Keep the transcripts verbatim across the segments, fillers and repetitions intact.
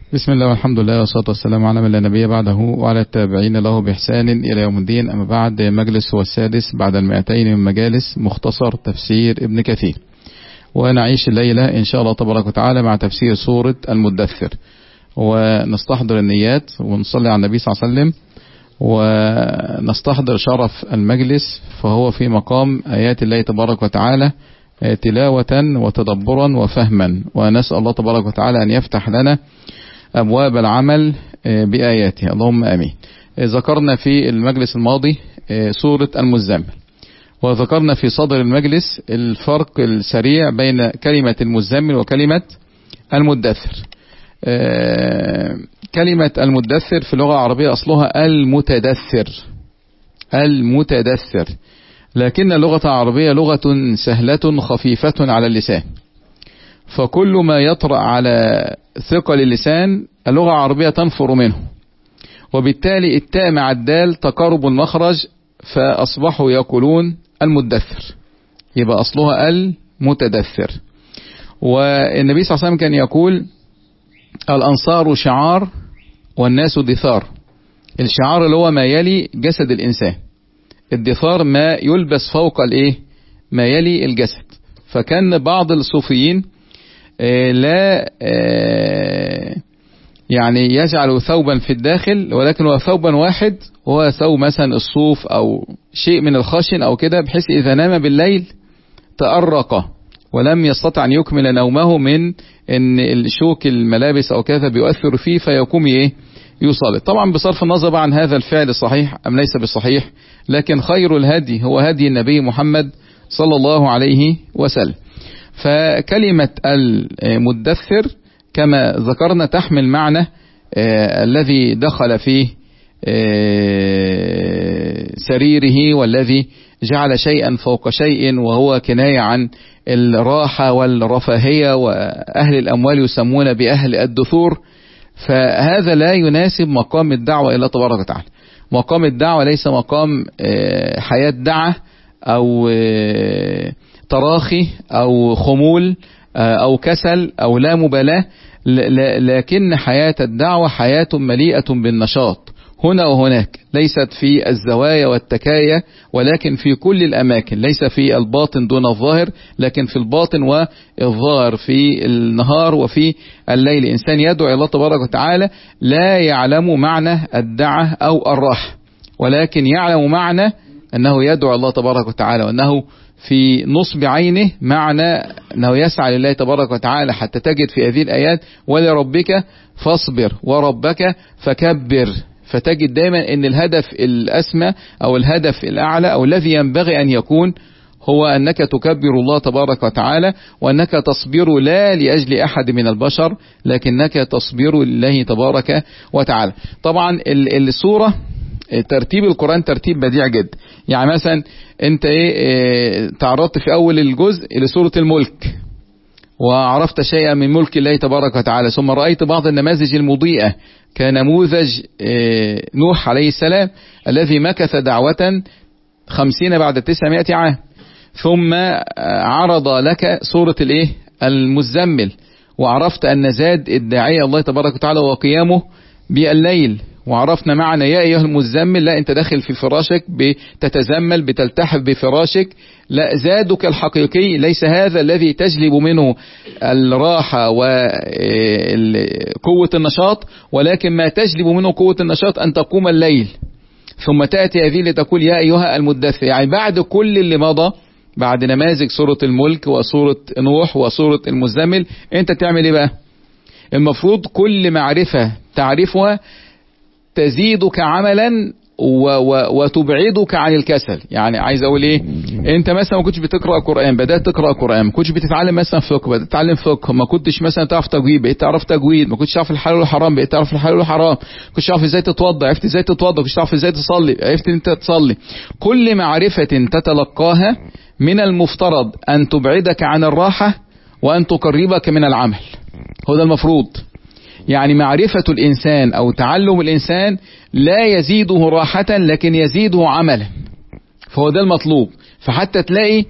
بسم الله والحمد لله والصلاة والسلام على من لا نبي بعده وعلى التابعين له بإحسان إلى يوم الدين. أما بعد، مجلس هو السادس بعد المئتين من مجالس مختصر تفسير ابن كثير، ونعيش الليلة إن شاء الله تبارك وتعالى مع تفسير سورة المدثر، ونستحضر النيات ونصلي على النبي صلى الله عليه وسلم، ونستحضر شرف المجلس فهو في مقام آيات الله تبارك وتعالى تلاوة وتدبرا وفهما، ونسأل الله تبارك وتعالى أن يفتح لنا أبواب العمل بآياته، اللهم آمين. ذكرنا في المجلس الماضي سورة المزمل، وذكرنا في صدر المجلس الفرق السريع بين كلمة المزمل وكلمة المدثر. كلمة المدثر في اللغة العربية أصلها المتدثر المتدثر لكن اللغة العربية لغة سهلة خفيفة على اللسان، فكل ما يطرأ على ثقل اللسان اللغة العربية تنفر منه، وبالتالي التاء مع الدال تقارب المخرج، فأصبحوا يقولون المدثر، يبقى أصلها المتدثر. والنبي صلى الله عليه وسلم كان يقول الأنصار شعار والناس دثار. الشعار اللي هو ما يلي جسد الإنسان، الدثار ما يلبس فوق الايه ما يلي الجسد. فكان بعض الصوفيين لا يعني يجعل ثوبا في الداخل، ولكن هو ثوبا واحد، وهو ثوب مثلا الصوف او شيء من الخشن او كده، بحيث اذا نام بالليل تأرق ولم يستطع ان يكمل نومه من ان الشوك الملابس او كذا بيؤثر فيه، فيقوم ايه يصلي. طبعا بصرف النظر عن هذا الفعل صحيح ام ليس بصحيح، لكن خير الهدي هو هدي النبي محمد صلى الله عليه وسلم. فكلمة المدثر كما ذكرنا تحمل معنى آه الذي دخل في آه سريره، والذي جعل شيئا فوق شيء، وهو كناية عن الراحة والرفاهية، وأهل الأموال يسمون بأهل الدثور. فهذا لا يناسب مقام الدعوة إلى الله تبارك وتعالى. مقام الدعوة ليس مقام آه حياة دعة أو آه تراخي أو خمول أو كسل أو لا مبالاة، لكن حياة الدعوة حياة مليئة بالنشاط هنا وهناك، ليست في الزوايا والتكايا، ولكن في كل الأماكن، ليس في الباطن دون الظاهر، لكن في الباطن والظاهر، في النهار وفي الليل. إنسان يدعو الله تبارك وتعالى لا يعلم معنى الدعة أو الراحة، ولكن يعلم معنى أنه يدعو الله تبارك وتعالى، وأنه في نصب عينه معنى أنه يسعى لله تبارك وتعالى. حتى تجد في هذه الآيات ولربك فاصبر وربك فكبر، فتجد دائما أن الهدف الأسمى أو الهدف الأعلى أو الذي ينبغي أن يكون هو أنك تكبر الله تبارك وتعالى، وأنك تصبر لا لأجل أحد من البشر، لكنك تصبر لله تبارك وتعالى. طبعا السورة ترتيب القرآن ترتيب بديع جدا. يعني مثلا انت ايه, ايه تعرضت في اول الجزء لسورة الملك، وعرفت شيئا من ملك الله تبارك وتعالى، ثم رأيت بعض النماذج المضيئة كنموذج ايه نوح عليه السلام الذي مكث دعوة خمسين بعد تسعمائة عام، ثم عرض لك سورة الايه المزمل، وعرفت ان زاد الداعية الله تبارك وتعالى وقيامه بالليل، وعرفنا معنى يا أيها المزمل، لا أنت داخل في فراشك بتتزمل بتلتحف بفراشك، لا زادك الحقيقي ليس هذا الذي تجلب منه الراحة وقوة النشاط، ولكن ما تجلب منه قوة النشاط أن تقوم الليل، ثم تأتي هذه لتقول يا أيها المدثر. يعني بعد كل اللي مضى، بعد نماذج سورة الملك وسورة نوح وسورة المزمل، أنت تعمل إيه بقى؟ المفروض كل معرفة تعرفها تزيدك عملا و و وتبعدك عن الكسل. يعني عايز اقول ايه، انت مثلا ما كنتش بتقرأ قرآن، بدأت تقرأ قرآن، ما كنتش بتتعلم مثلا فقه، بدأت تتعلم فقه، ما كنتش مثلا تعرف تجويد، بقيت تعرف تجويد، ما كنتش تعرف الحلال والحرام، بقيت تعرف الحلال والحرام، ما كنتش تعرف ازاي تتوضا، عرفت ازاي تتوضا، ما كنتش تعرف ازاي تصلي، عرفت انت تصلي. كل معرفة تتلقاها من المفترض ان تبعدك عن الراحة وان تقربك من العمل، هو ده المفروض. يعني معرفة الإنسان أو تعلم الإنسان لا يزيده راحة، لكن يزيده عملا، فهو ده المطلوب. فحتى تلاقي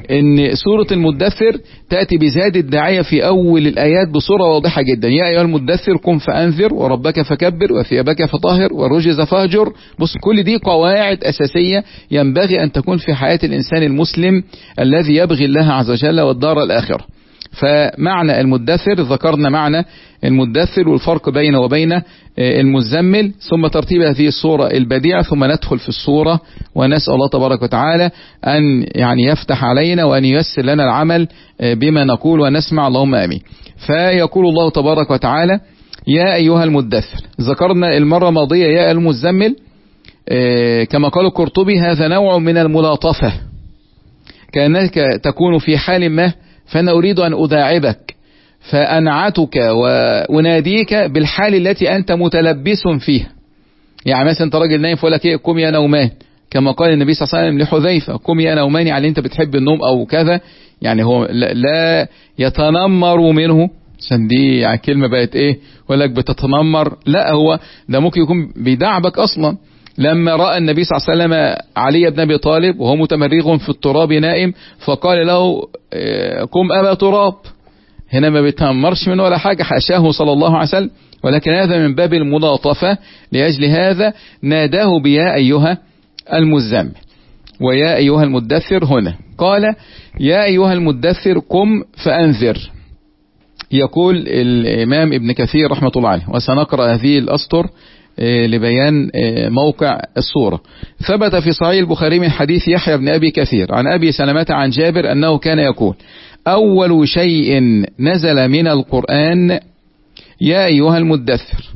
ان سورة المدثر تأتي بزيادة الداعية في اول الايات بصورة واضحة جدا. يا ايها المدثر قم فانذر وربك فكبر وثيابك فطهر والرجز فاهجر. بص، كل دي قواعد اساسية ينبغي ان تكون في حياة الانسان المسلم الذي يبغي الله عز وجل والدار الاخرة. فمعنى المدثر ذكرنا معنى المدثر والفرق بينه وبين المزمل، ثم ترتيب هذه الصورة البديعة، ثم ندخل في الصورة ونسأل الله تبارك وتعالى أن يعني يفتح علينا وأن ييسر لنا العمل بما نقول ونسمع، اللهم آمين. فيقول الله تبارك وتعالى يا أيها المدثر. ذكرنا المرة الماضية يا المزمل، كما قال القرطبي هذا نوع من الملاطفة، كأنك تكون في حال ما فأنا أريد أن أداعبك فأنعتك وأناديك بالحال التي أنت متلبس فيها. يعني مثلا أنت راجل نايم فأقول لك إيه، قم يا نومان، كما قال النبي صلى الله عليه وسلم لحذيفة قم يا نومان، يعني أنت بتحب النوم أو كذا. يعني هو لا يتنمر منه، عشان دي يعني كلمة بقت إيه، يقول لك بتتنمر، لا هو ده ممكن يكون بيدعبك أصلا. لما رأى النبي صلى الله عليه وسلم علي بن أبي طالب وهو متمرغ في التراب نائم فقال له قم أبا تراب. هنا ما بيتنمرش منه ولا حاجة، حاشاه صلى الله عليه وسلم، ولكن هذا من باب الملاطفة. لأجل هذا ناداه بيا أيها المزمل ويا أيها المدثر. هنا قال يا أيها المدثر قم فأنذر. يقول الإمام ابن كثير رحمة الله عليه، وسنقرأ هذه الأسطر لبيان موقع الصورة. ثبت في صحيح البخاري من حديث يحيى بن أبي كثير عن أبي سلمة عن جابر أنه كان يقول أول شيء نزل من القرآن يا أيها المدثر،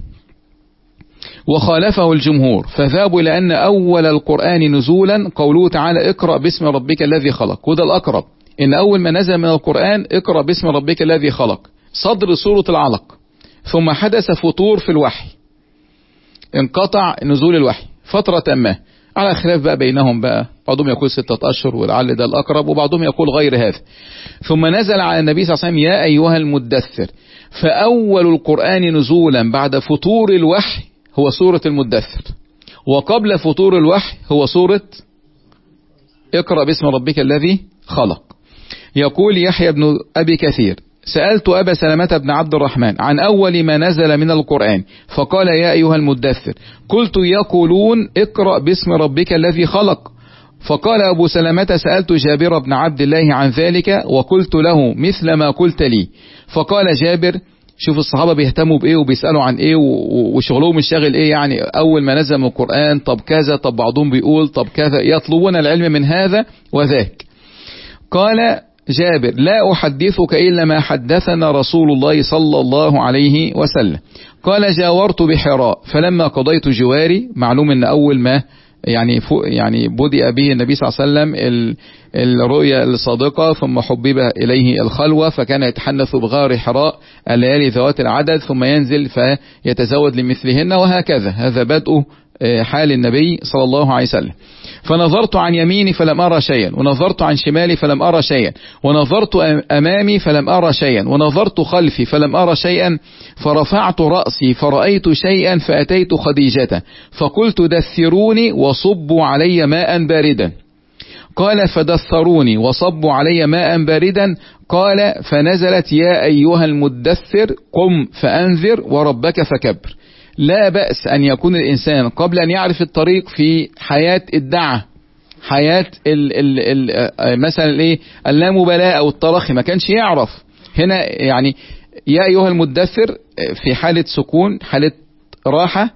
وخالفه الجمهور فذهبوا إلى أن أول القرآن نزولا قوله تعالى اقرأ باسم ربك الذي خلق، وده الأقرب، إن أول ما نزل من القرآن اقرأ باسم ربك الذي خلق صدر سورة العلق، ثم حدث فتور في الوحي، انقطع نزول الوحي فترة ما، على خلاف بقى بينهم بقى، بعضهم يقول ستة أشهر ولعل ده الأقرب، وبعضهم يقول غير هذا. ثم نزل على النبي صلى الله عليه وسلم يا أيها المدثر، فأول القرآن نزولا بعد فتور الوحي هو سورة المدثر، وقبل فتور الوحي هو سورة اقرأ باسم ربك الذي خلق. يقول يحيى بن أبي كثير سألت أبا سلمة بن عبد الرحمن عن أول ما نزل من القرآن فقال يا أيها المدثر، قلت يقولون اقرأ باسم ربك الذي خلق، فقال أبو سلمة سألت جابر بن عبد الله عن ذلك وقلت له مثل ما قلت لي، فقال جابر شوف الصحابة بيهتموا بإيه وبيسألوا عن إيه وشغلهم الشاغل إيه، يعني أول ما نزل من القرآن طب كذا، طب بعضهم بيقول طب كذا، يطلبون العلم من هذا وذاك. قال جابر لا أحدثك إلا ما حدثنا رسول الله صلى الله عليه وسلم. قال جاورت بحراء فلما قضيت جواري، معلوم أن أول ما يعني يعني بدأ به النبي صلى الله عليه وسلم الرؤيا الصادقة، ثم حبب إليه الخلوة فكان يتحنث بغار حراء الليالي ذوات العدد، ثم ينزل فيتزود لمثلهن، وهكذا هذا بدء حال النبي صلى الله عليه وسلم. فنظرت عن يميني فلم أرى شيئا، ونظرت عن شمالي فلم أرى شيئا، ونظرت أمامي فلم أرى شيئا، ونظرت خلفي فلم أرى شيئا، فرفعت رأسي فرأيت شيئا فأتيت خديجة فقلت دثروني وصبوا علي ماء باردا. قال فدثروني وصبوا علي ماء باردا. قال فنزلت يا أيها المدثر قم فأنذر وربك فكبر. لا بأس أن يكون الإنسان قبل أن يعرف الطريق في حياة الدعة، حياة ال ال ال مثلا الايه اللامبالاة أو التراخي، ما كانش يعرف. هنا يعني يا أيها المدثر في حالة سكون، حالة راحة،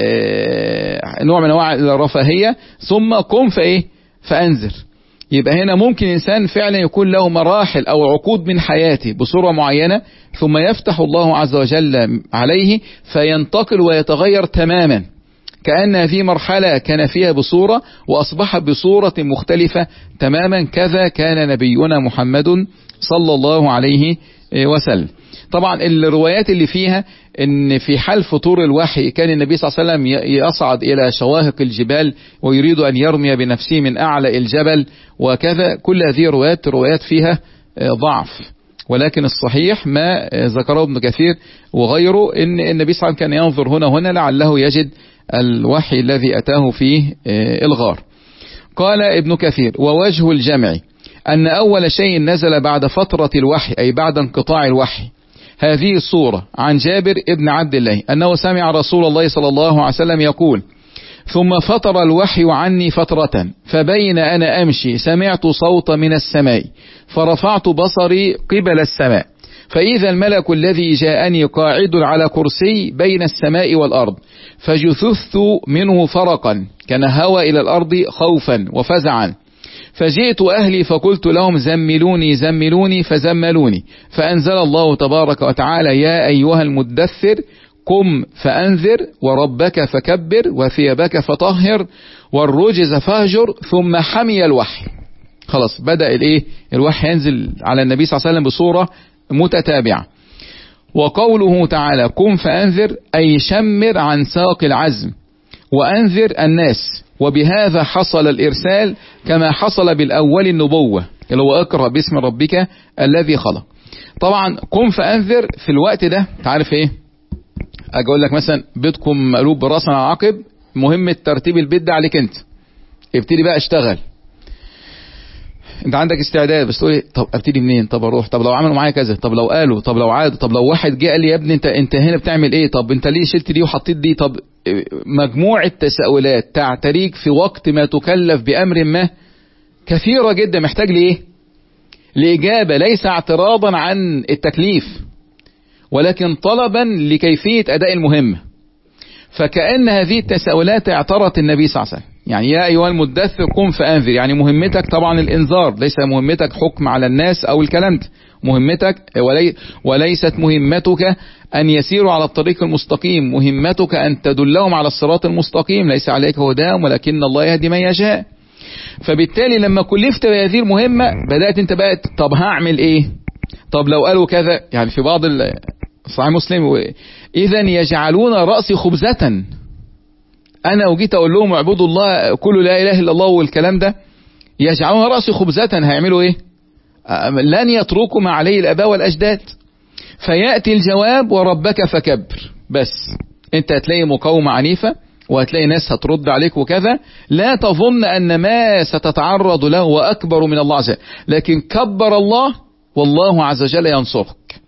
نوع من أنواع الرفاهية، ثم قم فإيه فأنذر. يبقى هنا ممكن إنسان فعلا يكون له مراحل أو عقود من حياته بصورة معينة، ثم يفتح الله عز وجل عليه فينتقل ويتغير تماما، كأن هذه مرحلة كان فيها بصورة وأصبح بصورة مختلفة تماما. كذا كان نبينا محمد صلى الله عليه وسلم. طبعا الروايات اللي فيها ان في حال فطور الوحي كان النبي صلى الله عليه وسلم يصعد الى شواهق الجبال ويريد ان يرمي بنفسه من اعلى الجبل وكذا، كل هذه الروايات روايات فيها ضعف، ولكن الصحيح ما ذكره ابن كثير وغيره ان النبي صلى الله عليه وسلم كان ينظر هنا وهنا لعله يجد الوحي الذي اتاه فيه الغار. قال ابن كثير ووجه الجمع أن أول شيء نزل بعد فترة الوحي أي بعد انقطاع الوحي هذه الصورة عن جابر ابن عبد الله أنه سمع رسول الله صلى الله عليه وسلم يقول: ثم فتر الوحي عني فترة فبين أنا أمشي سمعت صوت من السماء فرفعت بصري قبل السماء فإذا الملك الذي جاءني قاعد على كرسي بين السماء والأرض فجثثت منه فرقا كنهوى إلى الأرض خوفا وفزعا فجئت أهلي فقلت لهم زملوني زملوني فزملوني فأنزل الله تبارك وتعالى: يا أيها المدثر قم فأنذر وربك فكبر وثيابك فطهر والرجز فاهجر. ثم حمي الوحي. خلاص بدأ الايه الوحي ينزل على النبي صلى الله عليه وسلم بصورة متتابعة. وقوله تعالى قم فأنذر أي شمر عن ساق العزم وأنذر الناس، وبهذا حصل الإرسال كما حصل بالأول النبوة اللي هو اقرأ باسم ربك الذي خلق. طبعا قم فأنذر في الوقت ده تعرف ايه، اجي اقول لك مثلا بيتكم مقلوب براسا على عقب، مهمة ترتيب البيت ده عليك انت، ابتدي بقى اشتغل. انت عندك استعداد بس تقول طب ابتدي منين، طب اروح، طب لو عملوا معايا كذا، طب لو قالوا، طب لو عادوا، طب لو واحد جه قال لي يا ابني انت انت هنا بتعمل ايه، طب انت ليه شلت دي وحطيت دي، طب مجموعة تساؤلات تعتريك في وقت ما تكلف بأمر ما كثيرة جدا، محتاج لإيه؟ لإجابة، ليس اعتراضا عن التكليف ولكن طلبا لكيفية أداء المهمة. فكأن هذه التساؤلات اعترت النبي صلى الله عليه وسلم، يعني يا أيها المدثر قم فأنذر، يعني مهمتك طبعا الإنذار، ليس مهمتك حكم على الناس أو الكلام ده، مهمتك ولي وليست مهمتك أن يسيروا على الطريق المستقيم، مهمتك أن تدلهم على الصراط المستقيم، ليس عليك هداهم ولكن الله يهدي من يشاء. فبالتالي لما كلفت بهذه المهمة بدأت انت بقى طب هعمل ايه، طب لو قالوا كذا، يعني في بعض صحيح مسلم إذا يجعلون رأسي خبزة، أنا وجيت أقول لهم اعبدوا الله كل لا إله إلا الله والكلام ده، يجعلون رأسي خبزة، هيعملوا إيه؟ لن يتركوا ما عليه الآباء والأجداد. فيأتي الجواب وربك فكبر، بس أنت هتلاقي مقاومة عنيفة وهتلاقي ناس هترد عليك وكذا، لا تظن أن ما ستتعرض له وأكبر من الله عز وجل، لكن كبر الله والله عز وجل ينصرك.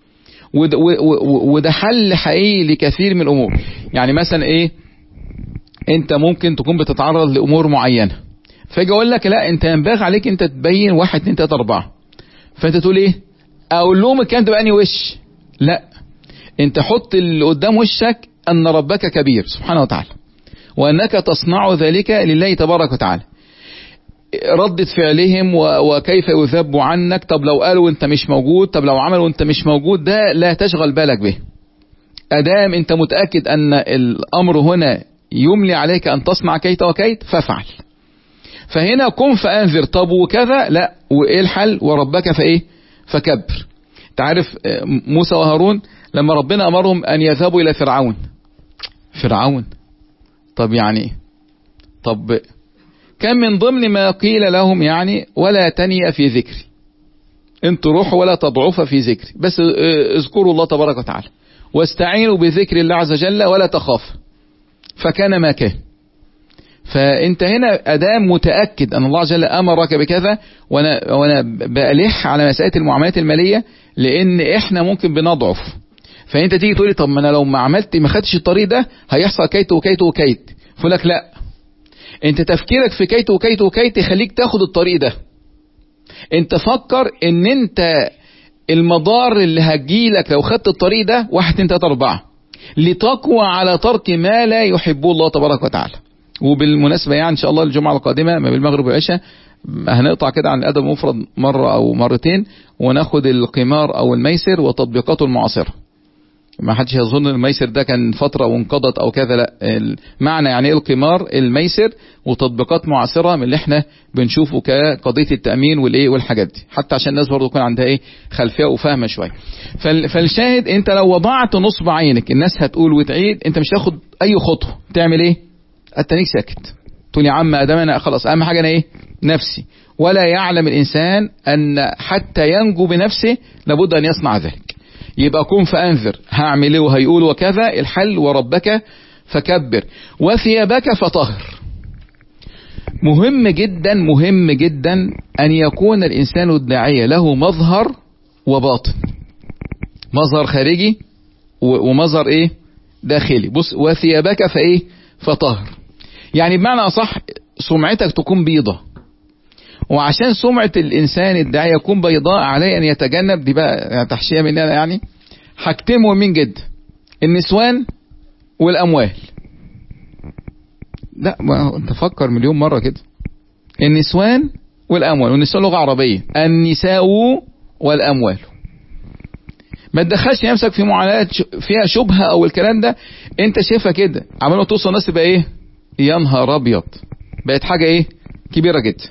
وده حل حقيقي لكثير من الأمور. يعني مثلا إيه، أنت ممكن تكون بتتعرض لأمور معينة، فاجي أقول لك لا أنت ينبغي عليك أنت تبين واحد اتنين تلاتة أربعة، فأنت تقول إيه، أقول لهم الكلام ده بأني وش، لا أنت حط اللي قدام وشك أن ربك كبير سبحانه وتعالى وأنك تصنع ذلك لله تبارك وتعالى. ردة فعلهم وكيف يذب عنك، طب لو قالوا انت مش موجود، طب لو عملوا انت مش موجود، ده لا تشغل بالك به، ادام انت متأكد ان الامر هنا يملي عليك ان تصنع كيت وكيت فافعل. فهنا قم فانذر، طب وكذا لا، وايه الحل، وربك فايه فكبر. تعرف موسى وهارون لما ربنا امرهم ان يذهبوا الى فرعون، فرعون طب يعني طب كان من ضمن ما قيل لهم يعني ولا تنيا في ذكري، انتوا روحوا ولا تضعف في ذكري، بس اذكروا الله تبارك وتعالى واستعينوا بذكر الله عز وجل ولا تخاف، فكان ما كان. فانت هنا ادام متأكد ان الله عز وجل امرك بكذا، وانا وانا بألح على مسألة المعاملات المالية لان احنا ممكن بنضعف، فانت تيجي تقولي طب ما انا لو ما عملت ما خدتش الطريق ده هيحصل كيت وكيت وكيت، فقول لك لا، انت تفكيرك في كيت وكيت وكيت يخليك تاخد الطريق ده. انت فكر ان انت المضار اللي هتجيلك لو خدت الطريق ده واحد اتنين تلاتة اربعة، لتقوى على ترك ما لا يحبه الله تبارك وتعالى. وبالمناسبة يعني ان شاء الله الجمعة القادمة ما بين المغرب والعشاء هنقطع كده عن الادب المفرد مرة او مرتين وناخد القمار او الميسر وتطبيقاته المعاصرة. ما حدش يظن الميسر ده كان فترة وانقضت او كذا، لا، المعنى يعني ايه القمار، الميسر وتطبيقات معاصرة من اللي احنا بنشوفه كقضية التأمين والايه والحاجات دي، حتى عشان الناس برضو يكون عندها ايه خلفية وفاهمة شوية. فالشاهد انت لو وضعت نصب عينك الناس هتقول وتعيد، انت مش تاخد اي خطوة، تعمل ايه، التنيك ساكت، تقول يا عم ادام انا خلاص اهم حاجة انا ايه نفسي. ولا يعلم الانسان ان حتى ينجو بنفسه لابد ان يصنع ذلك. يبقى قم فأنذر، هعمل ايه وهيقول وكذا، الحل وربك فكبر وثيابك فطهر. مهم جدا مهم جدا أن يكون الإنسان الداعية له مظهر وباطن، مظهر خارجي ومظهر إيه داخلي. بص وثيابك فإيه فطهر، يعني بمعنى أصح سمعتك تكون بيضة، وعشان سمعة الإنسان الداعية يكون بيضاء عليه أن يتجنب، دي بقى تحشية مننا يعني، حاجتين مهمين جدا: النسوان والأموال. لا ما انت فكر مليون مرة كده، النسوان والأموال، والنسوان لغة عربية، النساء والأموال. ما تدخلش نفسك في معاملات فيها شبهة او الكلام ده، انت شايفها كده عمال ما توصل الناس تبقى ايه، يا نهار ابيض، بقت حاجة ايه كبيرة جدا.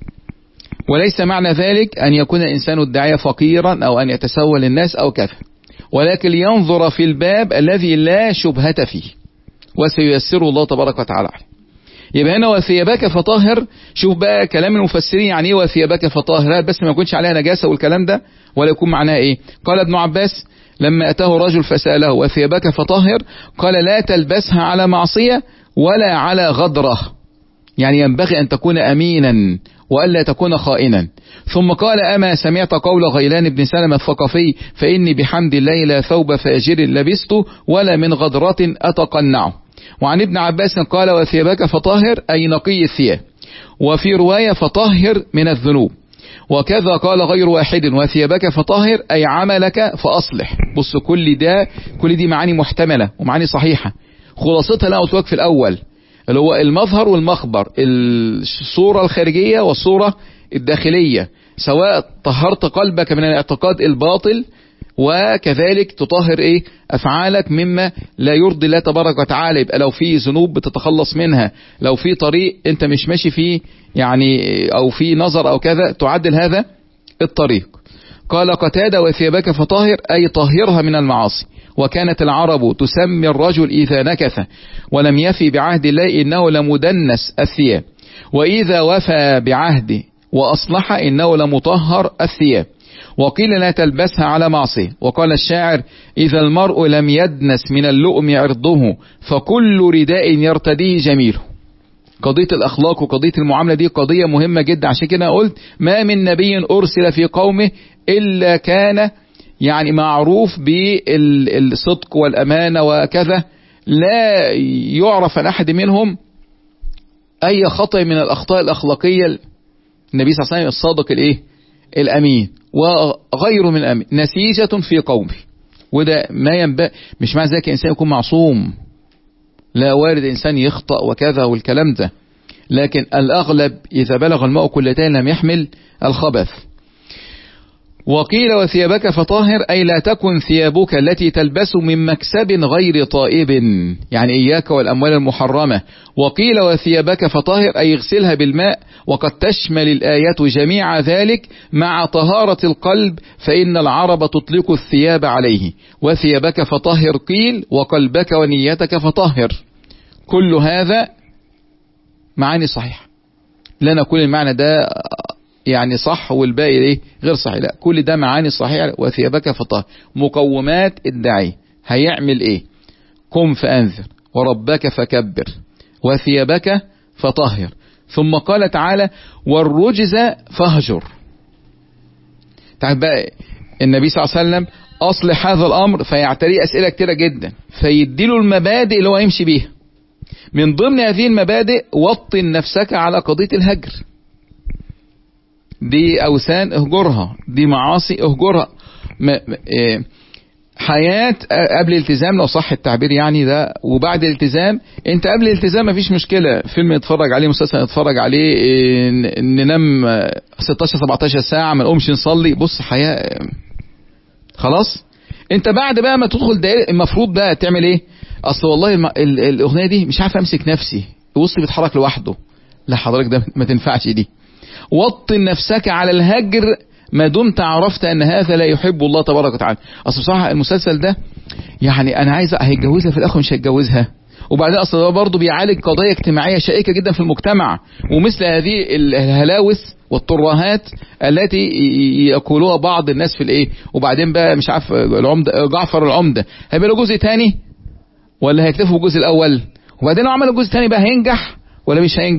وليس معنى ذلك ان يكون الانسان الداعية فقيرا او ان يتسول الناس او كذا، ولكن لينظر في الباب الذي لا شبهة فيه وسييسره الله تبارك وتعالى. يبقى هنا وثيابك فطهر، شوف بقى كلام المفسرين يعني ايه وثيابك فطهر، بس ما يكونش عليها نجاسة والكلام ده، ولا يكون معناها ايه. قال ابن عباس لما اتاه رجل فسأله وثيابك فطهر، قال لا تلبسها على معصية ولا على غدرة، يعني ينبغي ان تكون امينا والا تكون خائنا. ثم قال اما سمعت قول غيلان بن سلمة الثقفي فاني بحمد الله لا ثوب فاجر لبسته ولا من غدرة اتقنعه. وعن ابن عباس قال وثيابك فطهر أي نقي الثياب، وفي رواية فطهر من الذنوب. وكذا قال غير واحد وثيابك فطهر أي عملك فأصلح. بص كل ده كل دي معاني محتملة ومعاني صحيحة، خلاصتها لا أتوقف في الأول اللي هو المظهر والمخبر، الصورة الخارجية والصورة الداخلية، سواء طهرت قلبك من الاعتقاد الباطل، وكذلك تطهر ايه افعالك مما لا يرضي الله تبارك وتعالى. يبقى لو في ذنوب بتتخلص منها، لو في طريق انت مش ماشي فيه يعني او في نظر او كذا تعدل هذا الطريق. قال قتادة وثيابك فطهر أي طهرها من المعاصي. وكانت العرب تسمي الرجل إذا نكث ولم يفي بعهد الله إنه لمدنس الثياب، وإذا وفى بعهده وأصلح إنه لمطهر الثياب. وقيل لا تلبسها على معصية. وقال الشاعر إذا المرء لم يدنس من اللؤم عرضه فكل رداء يرتديه جميله. قضية الأخلاق وقضية المعاملة دي قضية مهمة جدا، عشان كده قلت ما من نبي أرسل في قومه إلا كان يعني معروف بالصدق والأمانة وكذا، لا يعرف عن أحد منهم أي خطأ من الأخطاء الأخلاقية. النبي صلى الله عليه وسلم الصادق الإيه الأمين وغيره من الأمين نسيجة في قومه، وده ما ينبغي. مش معنى ذلك إنسان يكون معصوم، لا وارد إنسان يخطأ وكذا والكلام ده، لكن الأغلب إذا بلغ الماء كلتين لم يحمل الخبث. وقيل وثيابك فطاهر أي لا تكن ثيابك التي تلبس من مكسب غير طائب، يعني إياك والأموال المحرمة. وقيل وثيابك فطاهر أي اغسلها بالماء، وقد تشمل الآيات جميع ذلك مع طهارة القلب، فإن العرب تطلق الثياب عليه. وثيابك فطهر قيل وقلبك ونيتك فطهر. كل هذا معاني صحيحة، لا نقول المعنى ده يعني صح والباقي ايه غير صحيح، لا كل ده معاني صحيحة. وثيابك فطهر مقومات الداعي هيعمل ايه؟ قم فأنذر وربك فكبر وثيابك فطهر. ثم قال تعالى والرجز فاهجر. تعال بقى النبي صلى الله عليه وسلم أصلح هذا الأمر فيعتري أسئلة كتيرة جدا، فيديله المبادئ اللي هو يمشي بيها. من ضمن هذه المبادئ وطن نفسك على قضية الهجر، دي أوثان اهجرها، دي معاصي اهجرها. حياة قبل الالتزام لو صح التعبير يعني ده، وبعد الالتزام. انت قبل الالتزام مفيش مشكلة، فيلم نتفرج عليه، مسلسل نتفرج عليه، ننام ستاشر سبعتاشر ساعة ما نقومش نصلي، بص حياة خلاص. انت بعد بقى ما تدخل دقيقة المفروض بقى تعمل ايه؟ اصل والله الاغنية دي مش عارف امسك نفسي، وسطي بيتحرك لوحده، لا حضرتك ده ما تنفعش دي. وطن نفسك على الهجر ما دمت عرفت ان هذا لا يحب الله تبارك وتعالى. اصل بصراحة المسلسل ده يعني انا عايز هيتجوزها في الاخر مش هيتجوزها، وبعدين اصل ده برضه بيعالج قضايا اجتماعية شائكة جدا في المجتمع، ومثل هذه الهلاوس والترهات التي يقولوها بعض الناس في الايه. وبعدين بقى مش عارف العمدة جعفر العمدة هيبقى له جزء تاني ولا هيكتفوا بالجزء الاول؟ وبعدين لو عملوا جزء تاني بقى هينجح ولا مش هينجح؟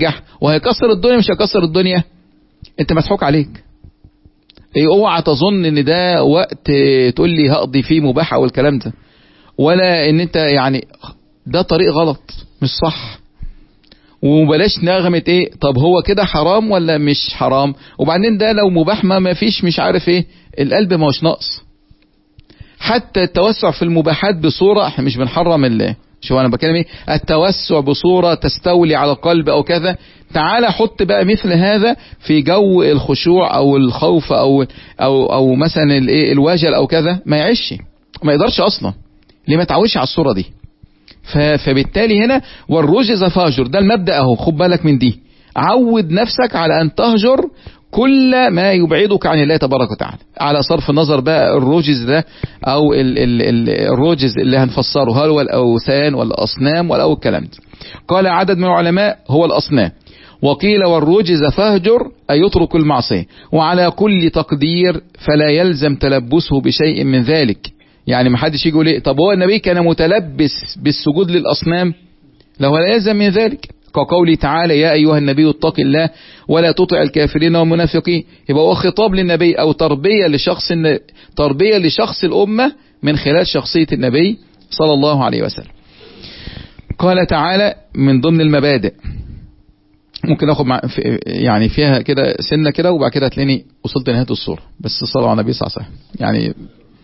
وهيكسر الدنيا مش هيكسر الدنيا، انت مضحوك عليك. ايه اوعى تظن ان ده وقت تقول لي هقضي فيه مباح او الكلام ده، ولا ان انت يعني ده طريق غلط مش صح. وبلاش نغمة ايه طب هو كده حرام ولا مش حرام، وبعدين ده لو مباح ما ما فيش مش عارف ايه، القلب ما هوش ناقص. حتى التوسع في المباحات بصورة، احنا مش بنحرم الله، شو انا بكلم ايه، التوسع بصورة تستولي على القلب او كذا، تعالى حط بقى مثل هذا في جو الخشوع او الخوف او او او مثلا الايه الوجل او كذا، ما يعيش، ما يقدرش اصلا، ليه ما تعودش على الصورة دي. فبالتالي هنا والرجز فاهجر، ده المبدأ اهو، خد بالك من دي، عود نفسك على ان تهجر كل ما يبعدك عن الله تبارك وتعالى، على صرف النظر بقى الرجز ده او ال ال ال الرجز اللي هنفسره، هل هو الاوثان ولا الاصنام ولا او الكلام ده. قال عدد من العلماء هو الاصنام، وقيل والرجز فاهجر اي يترك المعصية، وعلى كل تقدير فلا يلزم تلبسه بشيء من ذلك. يعني ما حدش يقول ايه طب هو النبي كان متلبس بالسجود للاصنام، لو لا يلزم من ذلك، كقوله تعالى يا ايها النبي اتق الله ولا تطع الكافرين والمنافقين. يبقى هو خطاب للنبي او تربية لشخص تربية لشخص الامة من خلال شخصية النبي صلى الله عليه وسلم. قال تعالى من ضمن المبادئ، ممكن اخد مع يعني فيها كده سنة كده وبعد كده هتلاقيني وصلت لنهاية الصورة، بس صلوا على النبي صلى الله عليه وسلم. يعني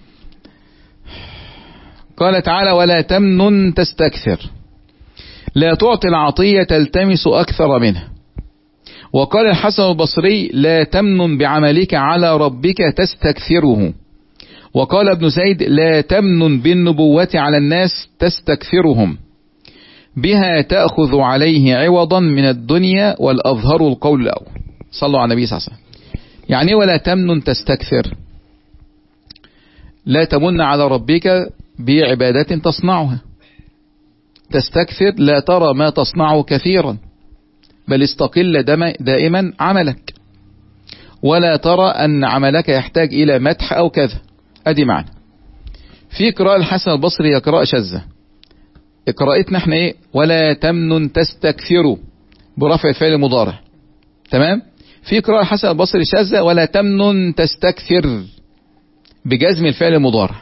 قال تعالى ولا تمنن تستكثر، لا تعطي العطية تلتمس أكثر منها. وقال الحسن البصري لا تمنن بعملك على ربك تستكثره. وقال ابن زيد لا تمنن بالنبوة على الناس تستكثرهم، بها تأخذ عليه عوضا من الدنيا والأظهر القول الأول. صلوا على النبي صلى الله عليه وسلم. يعني ولا تمنن تستكثر، لا تمن على ربك بعبادات تصنعها، تستكثر لا ترى ما تصنعه كثيرا، بل استقل دائما عملك، ولا ترى أن عملك يحتاج إلى مدح أو كذا. أدي معنى. في قراءة الحسن البصري قراءة شاذة، قراءتنا احنا ايه ولا تمنن تستكثروا برفع الفعل المضارع، تمام. في قراءة الحسن البصري شاذة ولا تمنن تستكثر بجزم الفعل المضارع.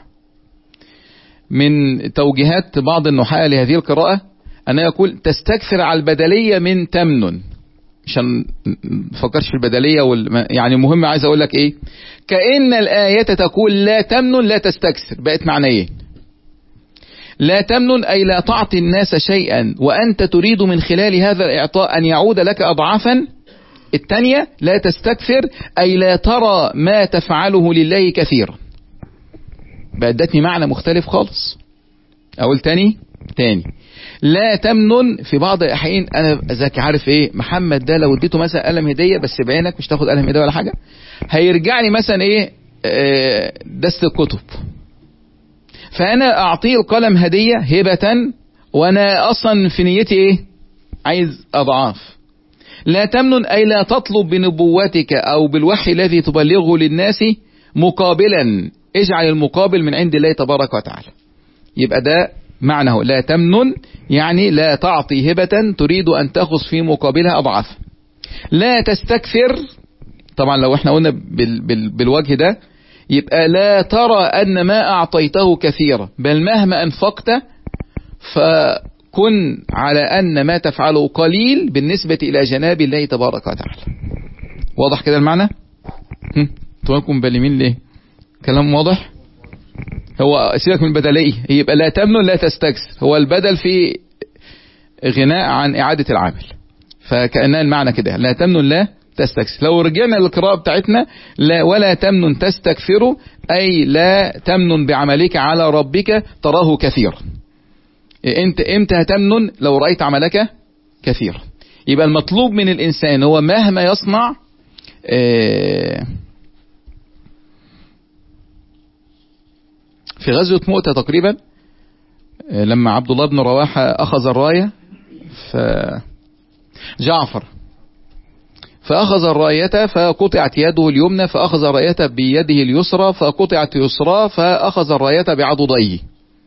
من توجيهات بعض النحاة لهذه القراءة أنه يقول تستكثر على البدلية من تمنن، عشان نفكرش في البدلية وال... يعني مهم عايز أقول لك إيه، كأن الآية تقول لا تمنن لا تستكثر، بقت معنى إيه؟ لا تمنن أي لا تعطي الناس شيئا وأنت تريد من خلال هذا الإعطاء أن يعود لك أضعافا. الثانية لا تستكثر أي لا ترى ما تفعله لله كثيرا، بقى ادتني معنى مختلف خالص. اقول تاني تاني لا تمنن في بعض الاحيان، انا ذاك عارف ايه محمد ده لو اديته مثلا قلم هديه، بس بعينك مش تاخد قلم هديه ولا حاجه، هيرجع لي مثلا ايه آه دستة الكتب، فانا اعطيه القلم هديه هبه وانا اصلا في نيتي ايه عايز اضعاف. لا تمنن اي لا تطلب بنبوتك او بالوحي الذي تبلغه للناس مقابلا، اجعل المقابل من عند الله تبارك وتعالى. يبقى ده معناه لا تمنن، يعني لا تعطي هبة تريد أن تأخذ في مقابلها أضعاف. لا تستكثر، طبعا لو احنا قلنا بال بال بالوجه ده يبقى لا ترى أن ما أعطيته كثيرا، بل مهما أنفقت فكن على أن ما تفعله قليل بالنسبة إلى جناب الله تبارك وتعالى. واضح كده المعنى؟ انتوا مبلمين ليه؟ كلام واضح؟ هو سيبك من البدلية، يبقى لا تمنن لا تستكثر، هو البدل في غناء عن إعادة العامل، فكأنها المعنى كده لا تمنن لا تستكثر. لو رجعنا للقراءة بتاعتنا لا ولا تمنن تستكثر أي لا تمنن بعملك على ربك تراه كثيرا. انت امتى هتمنن؟ لو رأيت عملك كثيرا. يبقى المطلوب من الإنسان هو مهما يصنع اه في غزوة مؤتة تقريبا لما عبد الله بن رواحة أخذ الراية فجعفر فأخذ الراية فقطعت يده اليمنى، فأخذ الراية بيده اليسرى فقطعت يسرى، فأخذ الراية بعضديه.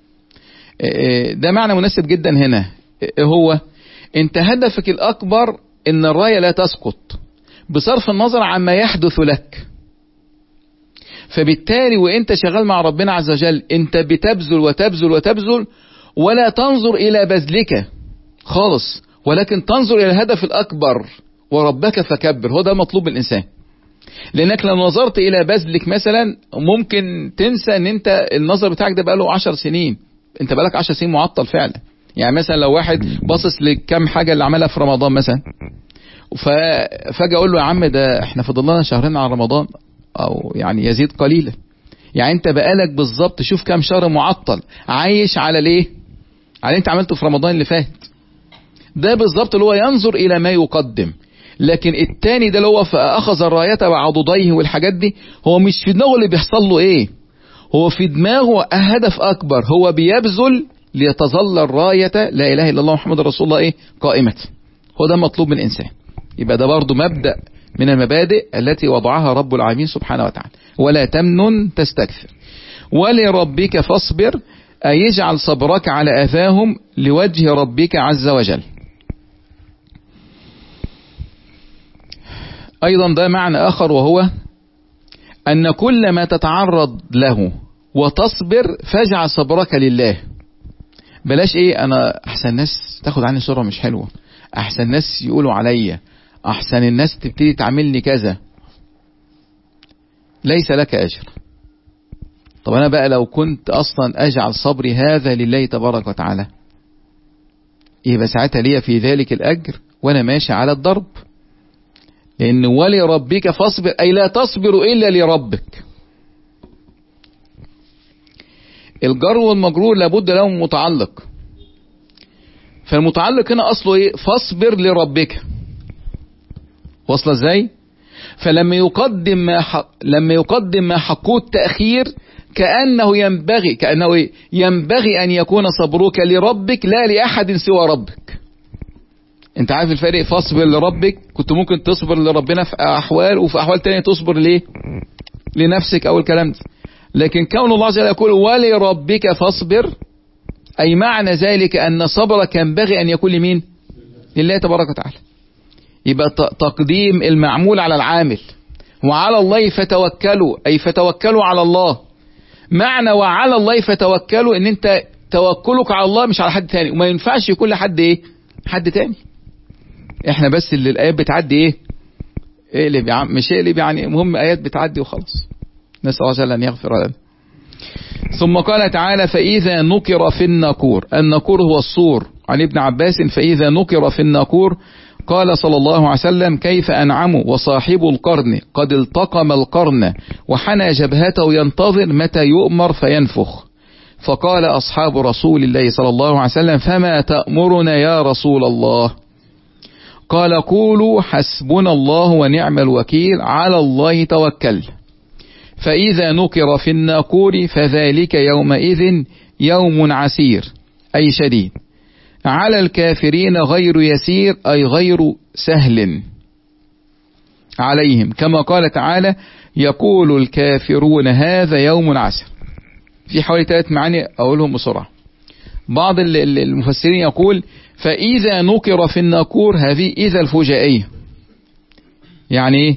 ده معنى مناسب جدا هنا. هو انت هدفك الأكبر ان الراية لا تسقط بصرف النظر عما يحدث لك. فبالتالي وانت شغال مع ربنا عز وجل انت بتبذل وتبذل وتبذل ولا تنظر الى بذلك خالص، ولكن تنظر الى الهدف الاكبر وربك فكبر. هو ده مطلوب من الانسان. لانك لو نظرت الى بذلك مثلا ممكن تنسى ان انت النظر بتاعك ده بقاله عشر سنين، انت بقالك عشر سنين معطل فعلا. يعني مثلا لو واحد باصص لكم حاجة اللي عملها في رمضان مثلا، ففجأة اقول له يا عم ده احنا فاضل لنا شهرين على رمضان او يعني يزيد قليلا. يعني انت بقالك بالظبط شوف كم شهر معطل عايش على ليه؟ على انت عملته في رمضان اللي فات. ده بالظبط اللي هو ينظر الى ما يقدم. لكن التاني ده اللي هو اخذ الراية بعضديه والحاجات دي، هو مش في دماغه اللي بيحصل له ايه، هو في دماغه هدف اكبر، هو بيبذل ليتظل الراية لا اله الا الله محمد رسول الله ايه قائمة. هو ده مطلوب من الانسان. يبقى ده برضو مبدأ من المبادئ التي وضعها رب العالمين سبحانه وتعالى. ولا تمنن تستكثر ولربك فاصبر، أي يجعل صبرك على أذاهم لوجه ربك عز وجل. أيضا ده معنى آخر، وهو أن كل ما تتعرض له وتصبر فاجعل صبرك لله. بلاش إيه أنا أحسن ناس تاخد عني صورة مش حلوة، أحسن ناس يقولوا عليا، أحسن الناس تبتدي تعملني كذا، ليس لك أجر. طب أنا بقى لو كنت أصلا أجعل صبري هذا لله تبارك وتعالى، يبقى ساعتها لي في ذلك الأجر وأنا ماشي على الضرب. لأن ولربك فاصبر أي لا تصبر إلا لربك. الجر والمجرور لابد لهم متعلق، فالمتعلق هنا أصله إيه؟ فاصبر لربك. وصل إزاي؟ فلما يقدم ما حق لما يقدم ما حقه التأخير كأنه ينبغي كأنه إيه؟ ينبغي أن يكون صبرك لربك لا لأحد سوى ربك. انت عارف الفرق؟ فاصبر لربك كنت ممكن تصبر لربنا في أحوال، وفي أحوال تانية تصبر ليه؟ لنفسك أو الكلام ده. لكن كون الله عز وجل يقول ولربك فاصبر، أي معنى ذلك أن صبرك ينبغي أن يكون لمين؟ لله تبارك وتعالى. يبقى تقديم المعمول على العامل. وعلى الله فتوكلوا أي فتوكلوا على الله. معنى وعلى الله فتوكلوا ان انت توكلك على الله مش على حد تاني، وما ينفعش يكون لحد ايه؟ حد تاني. احنا بس اللي الايات بتعدي ايه؟ اقلب يا عم، مش اقلب يعني، مهم ايات بتعدي وخلاص. نسأل الله جل ان يغفر لنا. ثم قال تعالى فإذا نقر في الناقور. الناقور هو الصور. عن ابن عباس فإذا نقر في الناقور قال صلى الله عليه وسلم كيف أنعم وصاحب القرن قد التقم القرن وحنى جبهته ينتظر متى يؤمر فينفخ. فقال أصحاب رسول الله صلى الله عليه وسلم فما تأمرنا يا رسول الله؟ قال قولوا حسبنا الله ونعم الوكيل على الله توكل. فإذا نقر في الناقور فذلك يومئذ يوم عسير أي شديد على الكافرين غير يسير أي غير سهل عليهم، كما قال تعالى يقول الكافرون هذا يوم عسر. في حوالي ثلاث معاني أقولهم بسرعة. بعض المفسرين يقول فإذا نقر في الناقور هذه إذا الفجائية، يعني ايه؟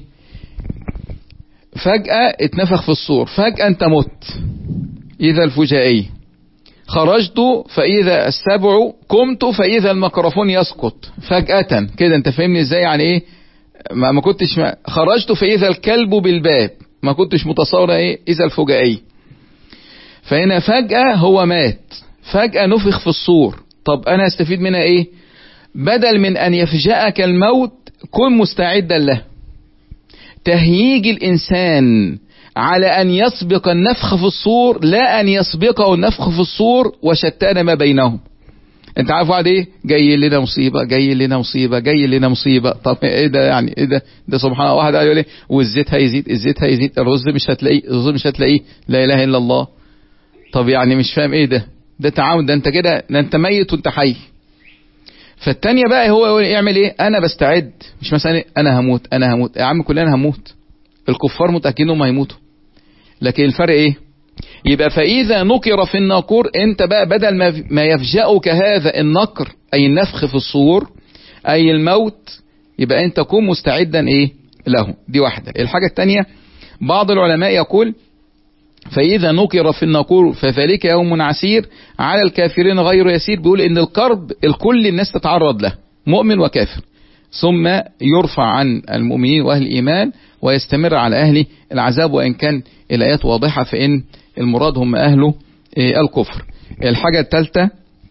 فجأة اتنفخ في الصور، فجأة انت مت، إذا الفجائية. خرجت فإذا السبع، قمت فإذا الميكروفون يسقط فجأة كده. انت فهمني ازاي؟ يعني ايه ما, ما كنتش ما خرجت فإذا الكلب بالباب، ما كنتش متصور ايه إذا الفجائية. فهنا فجأة هو مات، فجأة نفخ في الصور. طب انا استفيد منها ايه؟ بدل من ان يفجأك الموت كن مستعدا له. تهييج الانسان على ان يسبق النفخ في الصور لا ان يسبقه النفخ في الصور وشتان ما بينهم. انت عارف واحد ايه؟ جاي لنا مصيبة جاي لنا مصيبة جاي لنا مصيبة. طب ايه ده يعني؟ ايه ده؟ ده سبحان الله. واحد قال ايه؟ والزيت هيزيد الزيت هيزيد الرز مش هتلاقيه الرز مش هتلاقيه لا اله الا الله. طب يعني مش فاهم ايه ده؟ ده تعاون، ده انت كده، ده انت ميت وانت حي. فالتانية بقى هو يقول يعمل ايه؟ انا بستعد، مش مثلا ايه؟ انا هموت انا هموت يا عم كلنا هنموت، الكفار متأكدين انهم هيموتوا. لكن الفرق ايه؟ يبقى فإذا نقر في الناقور، انت بقى بدل ما يفجأك هذا النقر اي النفخ في الصور اي الموت، يبقى انت كن مستعدا ايه له. دي واحدة. الحاجة الثانية، بعض العلماء يقول فإذا نقر في الناقور فذلك يوم عسير على الكافرين غير يسير. بيقول ان الكرب الكل الناس تتعرض له، مؤمن وكافر، ثم يرفع عن المؤمنين واهل الايمان ويستمر على اهل العذاب، وان كان الايات واضحة فان المراد هم اهل الكفر. الحاجة الثالثة،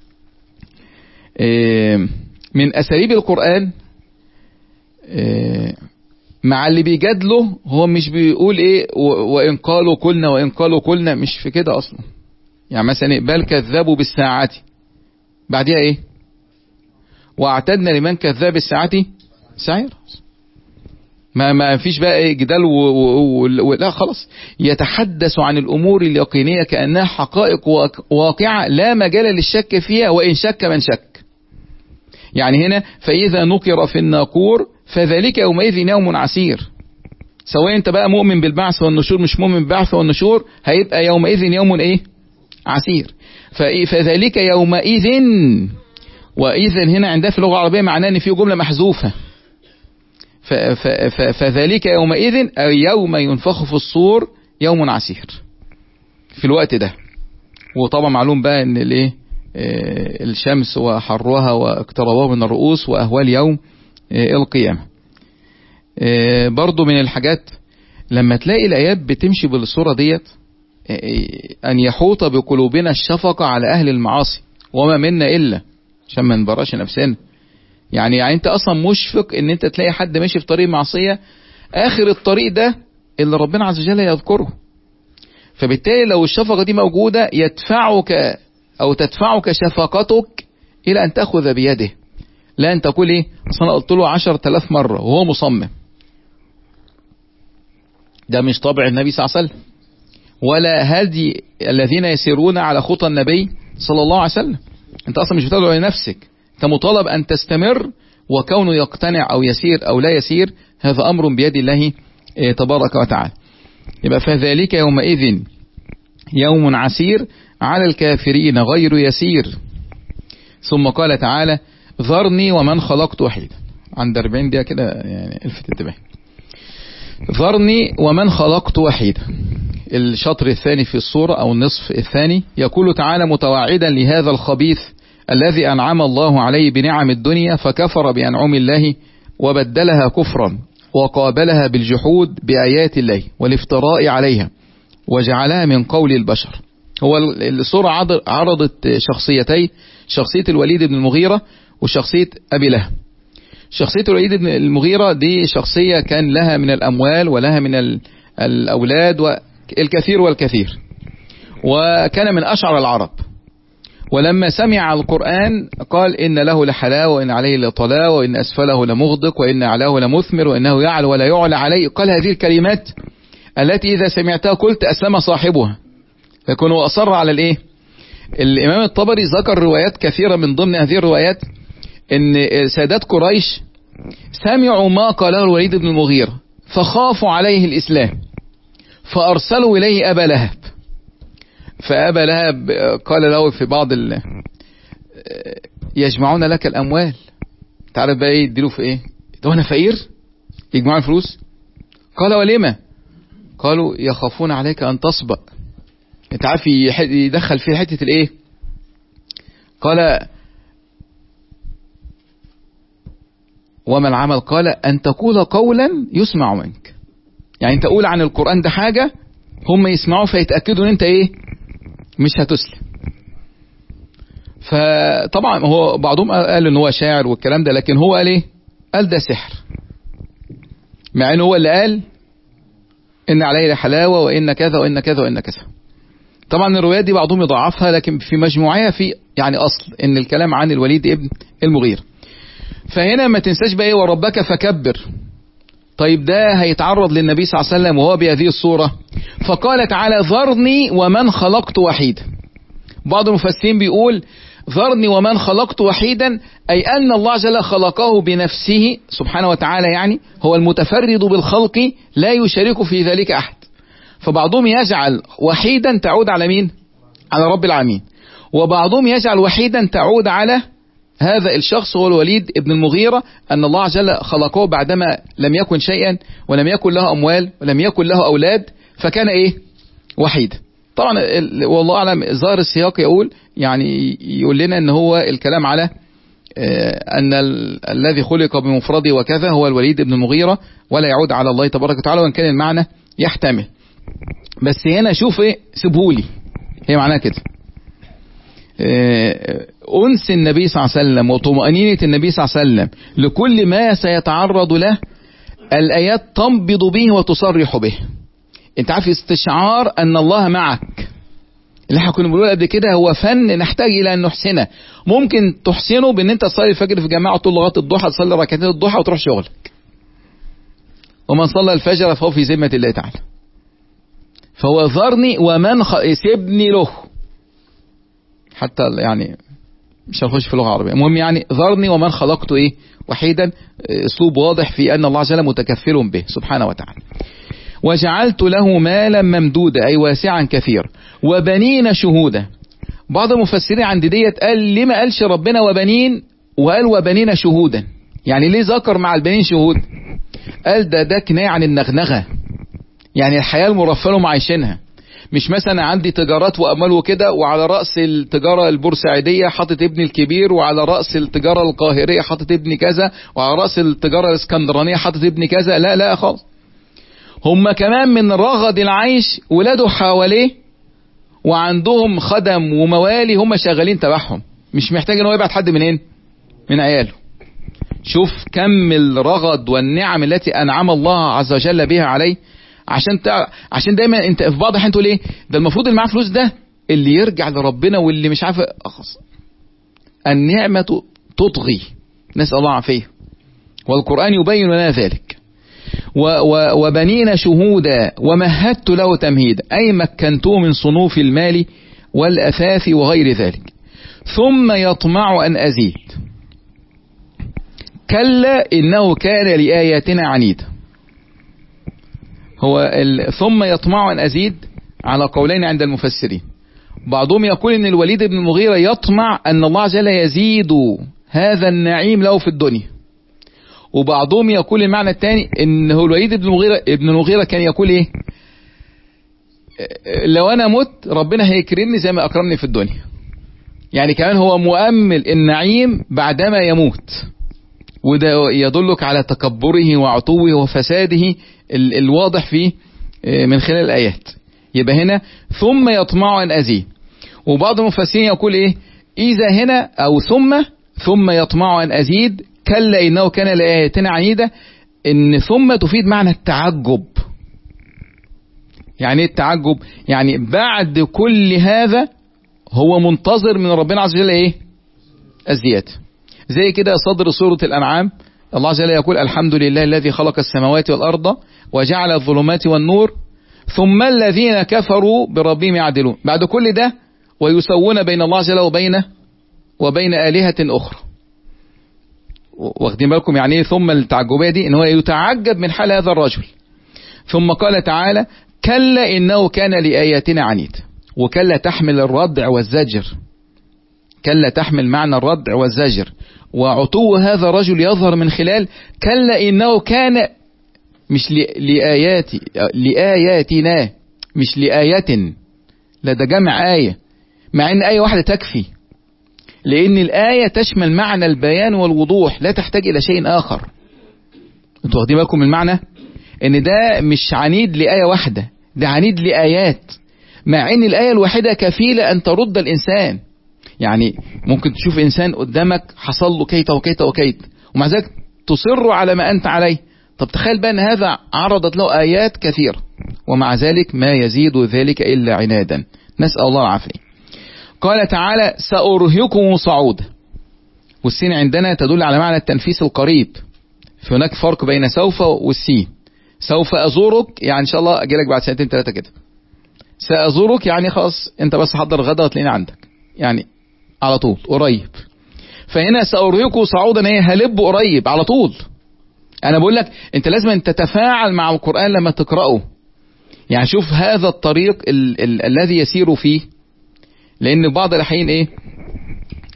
من اساليب القرآن مع اللي بيجادله، هو مش بيقول ايه وان قالوا كلنا وان قالوا كلنا، مش في كده اصلا. يعني مثلا بل كذبوا بالساعة، بعدها ايه واعتدنا لمن كذب بالساعة سعير. ما ما فيش بقى ايه جدال و... و... و... لا خلاص، يتحدث عن الامور اليقينية كأنها حقائق واقعة لا مجال للشك فيها، وان شك من شك. يعني هنا فإذا نقر في الناقور فذلك يومئذ يوم عسير. سواء انت بقى مؤمن بالبعث والنشور مش مؤمن بالبعث والنشور، هيبقى يومئذ يوم ايه عسير. فذلك يومئذ، وإذا هنا عندها في اللغة العربية معناه ان في جملة محذوفة. فذلك يومئذ أي يوم ينفخ في الصور يوم عسير، في الوقت ده. وطبعا معلوم بقى ان الايه الشمس وحرها واقترابها من الرؤوس وأهوال يوم القيامة. برضو من الحاجات لما تلاقي الآيات بتمشي بالصورة ديت، أن يحوط بقلوبنا الشفقة على أهل المعاصي وما منا إلا، عشان ما نبراش نفسنا. يعني, يعني أنت أصلا مشفق أن أنت تلاقي حد ماشي في طريق معصية، آخر الطريق ده اللي ربنا عز وجل يذكره. فبالتالي لو الشفقة دي موجودة يدفعك أو تدفعك شفقتك إلى أن تأخذ بيده، لا أن تقول إيه أصلا قلت له عشر تلاف مرة وهو مصمم. ده مش طبع النبي صلى الله عليه وسلم، ولا هدي الذين يسيرون على خطى النبي صلى الله عليه وسلم. أنت أصلا مش بتدعو لنفسك، أنت مطالب أن تستمر، وكونه يقتنع أو يسير أو لا يسير هذا أمر بيد الله تبارك وتعالى. يبقى فذلك يومئذ يوم عسير على الكافرين غير يسير. ثم قال تعالى ذرني ومن خلقت وحيدا. عند أربعين دقيقة كده يعني الفت انتباه. ذرني ومن خلقت وحيدا، الشطر الثاني في السورة أو النصف الثاني، يقول تعالى متوعدا لهذا الخبيث الذي أنعم الله عليه بنعم الدنيا فكفر بأنعم الله وبدلها كفرا وقابلها بالجحود بآيات الله والافتراء عليها وجعلها من قول البشر. هو السورة عرضت شخصيتين، شخصية الوليد بن المغيرة وشخصية أبي لهب. شخصية الوليد بن المغيرة دي شخصية كان لها من الأموال ولها من الأولاد والكثير والكثير، وكان من أشعر العرب. ولما سمع القرآن قال إن له لحلاوة وإن عليه لطلاوة وإن أسفله لمغدق وإن أعلاه لمثمر وإنه يعلى ولا يعلى عليه. قال هذه الكلمات التي إذا سمعتها قلت أسلم صاحبها. فكان أصر على الإيه؟ الإمام الطبري ذكر روايات كثيرة، من ضمن هذه الروايات إن سادات قريش سمعوا ما قاله الوليد بن المغيرة فخافوا عليه الإسلام فأرسلوا إليه أبا لهب. فأبا لهب قال له في بعض ال يجمعون لك الأموال، تعرف بقى إيه يديله في إيه؟ ده أنا فقير يجمعوا الفلوس؟ قال ولما؟ قالوا يخافون عليك أن تصبأ. انت عارف يدخل في حتة الايه؟ قال وما العمل؟ قال ان تقول قولا يسمع منك. يعني انت قول عن القرآن ده حاجة هم يسمعوا فيتأكدوا ان انت ايه مش هتسلم. فطبعا هو بعضهم قال ان هو شاعر والكلام ده، لكن هو قال ايه؟ قال ده سحر، مع ان هو اللي قال ان عليه حلاوة وان كذا وان كذا وان كذا. طبعا الروايات دي بعضهم يضعفها، لكن في مجموعها في يعني اصل ان الكلام عن الوليد ابن المغيرة. فهنا ما تنساش بقى ايه وربك فكبر. طيب ده هيتعرض للنبي صلى الله عليه وسلم وهو بهذه الصورة. فقال تعالى ذرني ومن خلقت وحيدا. بعض المفسرين بيقول ذرني ومن خلقت وحيدا أي أن الله جل خلقه بنفسه سبحانه وتعالى، يعني هو المتفرد بالخلق لا يشارك في ذلك أحد. فبعضهم يجعل وحيدا تعود على مين؟ على رب العالمين. وبعضهم يجعل وحيدا تعود على هذا الشخص هو الوليد ابن المغيرة، أن الله عز وجل خلقه بعدما لم يكن شيئا ولم يكن له أموال ولم يكن له أولاد، فكان إيه؟ وحيد. طبعا والله أعلم ظاهر السياق يقول يعني يقول لنا أن هو الكلام على أن الذي خلق بمفرده وكذا هو الوليد ابن المغيرة، ولا يعود على الله تبارك وتعالى، وإن كان المعنى يحتمل. بس هنا شوف إيه، سيبهولي، هي معناها كده. أنس النبي صلى الله عليه وسلم وطمأنينة النبي صلى الله عليه وسلم لكل ما سيتعرض له، الآيات تنبض به وتصرح به. انت عارف استشعار أن الله معك، اللي احنا كنا بنقول قبل كده هو فن نحتاج إلى أن نحسنه. ممكن تحسنه بأن انت تصلي الفجر في جماعة طول لغاية الضحى، تصلي ركعتين الضحى وتروح شغلك. ومن صلى الفجر فهو في ذمة الله تعالى. فهو ذرني ومن خ... سيبني له، حتى يعني مش هنخش في اللغة العربية، المهم يعني ذرني ومن خلقته ايه وحيدا، اسلوب واضح في ان الله عز وجل متكفل به سبحانه وتعالى. وجعلت له مالا ممدودا اي واسعا كثير وبنين شهودا. بعض المفسرين عند ديت قال ليه ما قالش ربنا وبنين وقال وبنين شهودا؟ يعني ليه ذكر مع البنين شهود؟ قال ده ده كناية عن النغنغة، يعني الحياة المرفهة ما عايشينها. مش مثلا عندي تجارات واموال وكده، وعلى رأس التجارة البورسعيدية حاطط ابني الكبير، وعلى رأس التجارة القاهرية حاطط ابني كذا، وعلى رأس التجارة الاسكندرانية حاطط ابني كذا. لا لا خالص، هم كمان من رغد العيش ولاده حواليه وعندهم خدم وموالي هم شغالين تبعهم، مش محتاج ان هو يبعت حد منين؟ من عياله. شوف كم الرغد والنعم التي انعم الله عز وجل بها عليه. عشان تع... عشان دايما انت في بعض الاحيان تقول ايه ده المفروض اللي معاه فلوس ده اللي يرجع لربنا، واللي مش عارف أخص. النعمة تطغي، نسأل الله عافية، والقرآن يبين لنا ذلك. و... و... وبنين شهودا ومهدت له تمهيدا أي مكنته من صنوف المال والأثاث وغير ذلك. ثم يطمع أن أزيد كلا إنه كان لآياتنا عنيدا. هو ال... ثم يطمع أن أزيد على قولين عند المفسرين. بعضهم يقول إن الوليد بن المغيرة يطمع أن الله جل يزيد هذا النعيم له في الدنيا، وبعضهم يقول المعنى الثاني إن هو الوليد بن المغيرة ابن المغيرة كان يقول إيه، لو أنا مت ربنا هيكرمني زي ما أكرمني في الدنيا. يعني كمان هو مؤمل النعيم بعدما يموت، وده يدلك على تكبره وعتوه وفساده ال الواضح فيه من خلال الآيات. يبقى هنا ثم يطمع أن أزيد. وبعض المفسرين يقول إيه إذا هنا أو ثم ثم يطمع أن أزيد كلا إنه كان لآياتنا عنيدة، إن ثم تفيد معنى التعجب. يعني التعجب يعني بعد كل هذا هو منتظر من ربنا عز وجل إيه الزيادة. زي كده صدر سورة الأنعام الله عز وجل يقول الحمد لله الذي خلق السماوات والأرض وجعل الظلمات والنور ثم الذين كفروا بربهم يعدلون. بعد كل ده ويسوون بين الله عز وجل وبين وبين آلهة أخرى. واخدين بالكم يعني ايه ثم التعجبية دي؟ ان هو يتعجب من حال هذا الرجل. ثم قال تعالى كلا إنه كان لآياتنا عنيد. وكلا تحمل الردع والزجر، كلا تحمل معنى الردع والزجر. وعتو هذا الرجل يظهر من خلال كلا إنه كان، مش لآياتي لآياتنا، مش لآيات، لا ده جمع آية، مع ان آية واحدة تكفي، لأن الآية تشمل معنى البيان والوضوح لا تحتاج إلى شيء آخر. انتوا واخدين بالكم من المعنى؟ ان ده مش عنيد لآية واحدة، ده عنيد لآيات، مع ان الآية الواحدة كفيلة أن ترد الإنسان. يعني ممكن تشوف إنسان قدامك حصل له كيت وكيت وكيت ومع ذلك تصر على ما أنت عليه. طب تخيل بأن هذا عرضت له آيات كثيرة ومع ذلك ما يزيد ذلك إلا عنادا، نسأل الله العافية. قال تعالى سأرهقه صعودا، والسين عندنا تدل على معنى التنفيس القريب. في هناك فرق بين سوف والسين. سوف أزورك يعني إن شاء الله أجيلك بعد سنتين ثلاثة كده. سأزورك يعني خلاص أنت بس حضر غدا وتلاقيني عندك، يعني على طول قريب. فهنا سأرهقه صعودا هي هلب قريب على طول. أنا بقول لك أنت لازم أن تتفاعل مع القرآن لما تقرأه. يعني شوف هذا الطريق ال ال الذي يسير فيه، لأن بعض الأحيان إيه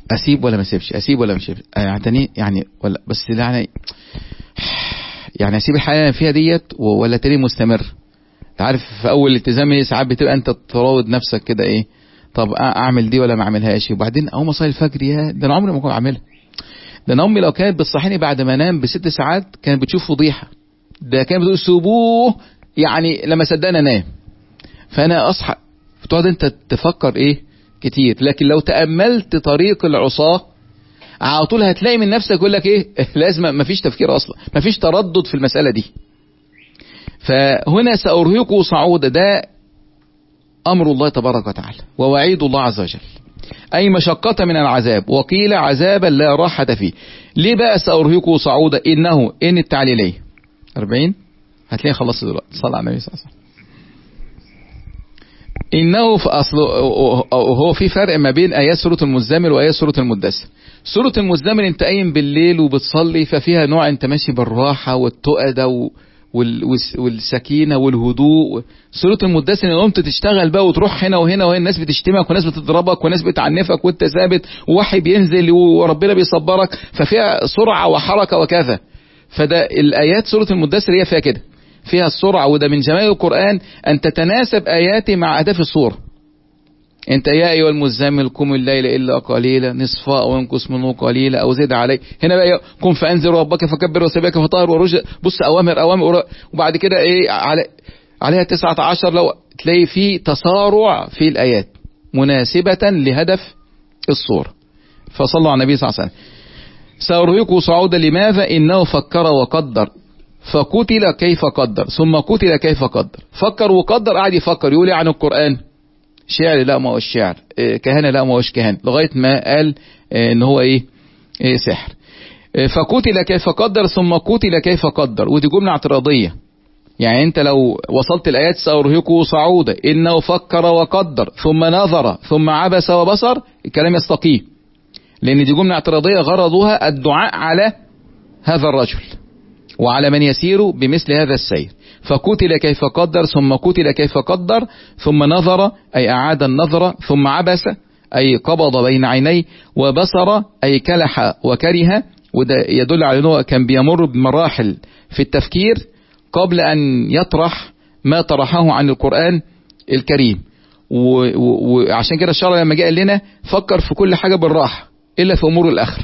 اسيب ولا ما اسيبش، اسيب ولا ما اسيبش، يعني يعني ولا بس يعني يعني اسيب الحياه اللي فيها ديت ولا تاني مستمر. انت عارف في اول الالتزام ساعات بتبقى انت تراود نفسك كده ايه، طب اعمل دي ولا ما اعملهاش، وبعدين اول ما اصلي الفجر يا ده انا عمري ما كنت اعملها. ده انا امي لو كانت بتصحيني بعد ما انام بست ساعات كانت بتشوف فضيحه، ده كانت بتقول سيبوه يعني لما صدقنا انام. فانا اصحى بتقعد انت تفكر ايه كتير. لكن لو تاملت طريق العصاه على طول هتلاقي من نفسك يقول لك ايه لازم، ما فيش تفكير اصلا، ما فيش تردد في المساله دي. فهنا سأرهقه صعودا، ده امر الله تبارك وتعالى ووعيد الله عز وجل، اي مشقة من العذاب، وقيل عذابا لا راحة فيه. ليه بقى سأرهقه صعودا؟ انه ان التعليلية أربعين هتلاقي خلصت دلوقتي، صلى على النبي صلى الله عليه وسلم. انه في اصل هو في فرق ما بين ايات سورة المزمل وايات سورة المدثر. سورة المزمل انت قايم بالليل وبتصلي، ففيها نوع انت ماشي بالراحة والتؤدة و والسكينة والهدوء. سورة المدثر ان قمت تشتغل بقى وتروح هنا وهنا وهنا، الناس بتشتمك وناس بتضربك وناس بتعنفك وانت ثابت، ووحي بينزل وربنا بيصبرك، ففيها سرعة وحركة وكذا. فده الايات سورة المدثر هي فيها كده، فيها السرعة. وده من جمال القرآن ان تتناسب اياته مع اهداف السورة. انت يا ايها المزمل قم الليل الا قليلا نصفا او انقص منه قليلا او زد عليه. هنا بقى قم فانذر ربك فكبر وسبحك فطهر ورجع. بص اوامر اوامر، وبعد كده ايه على عليها تسعة عشر، لو تلاقي في تسارع في الايات مناسبة لهدف الصورة. فصلوا على النبي صلى الله عليه وسلم. سأرهقه صعودا لماذا؟ انه فكر وقدر فقتل كيف قدر ثم قتل كيف قدر. فكر وقدر، قاعد يفكر يقول عن القرآن شعر لا ما هوش شعر، كهنة لا ما هوش كهنة، لغاية ما قال ان هو ايه, إيه سحر. فقتل كيف قدر ثم قتل كيف قدر، ودي جملة اعتراضية. يعني انت لو وصلت الايات سأرهقه صعودا انه فكر وقدر ثم نظر ثم عبس وبصر، الكلام يستقيم، لان دي جملة اعتراضية غرضها الدعاء على هذا الرجل وعلى من يسير بمثل هذا السير. فقتل كيف قدر ثم قتل كيف قدر ثم نظر أي أعاد النظر ثم عبس أي قبض بين عينيه وبصر أي كلح وكره. وده يدل على أنه كان بيمر بمراحل في التفكير قبل أن يطرح ما طرحه عن القرآن الكريم. وعشان كده الشرع لما جاء لنا فكر في كل حاجة بالراحة إلا في أمور الآخرة.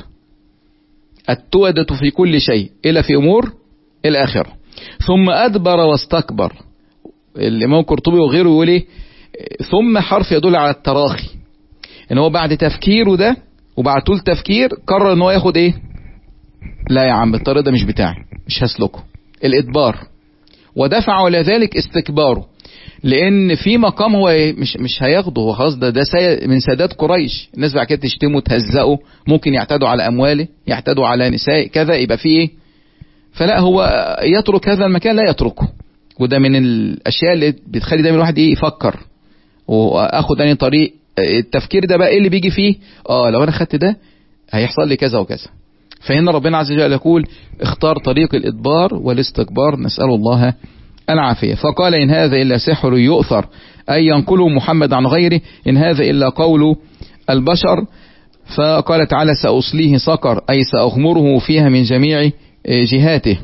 التودة في كل شيء إلا في أمور الآخرة. ثم أدبر واستكبر. الإمام القرطبي وغيره يقول إيه؟ ثم حرف يدل على التراخي، إن هو بعد تفكيره ده وبعد طول تفكير قرر إن هو ياخد إيه؟ لا يا عم الطريق ده مش بتاعي، مش هسلكه. الإدبار. ودفع إلى ذلك استكباره، لأن في مقام هو مش مش هياخده، هو خلاص ده ده من سادات قريش. الناس بعد كده تشتمه تهزقه، ممكن يعتدوا على أمواله، يعتدوا على نساء كذا، يبقى فيه إيه؟ فلا هو يترك هذا المكان، لا يتركه. وده من الاشياء اللي بتخلي دايما الواحد ايه يفكر واخد اني طريق. التفكير ده بقى ايه اللي بيجي فيه؟ اه لو انا خدت ده هيحصل لي كذا وكذا. فهنا ربنا عز وجل يقول اختار طريق الادبار والاستكبار، نسأل الله العافية. فقال ان هذا الا سحر يؤثر، اي ينقله محمد عن غيره، ان هذا الا قول البشر. فقال تعالى سأصليه سقر، اي سأغمره فيها من جميع جهاته.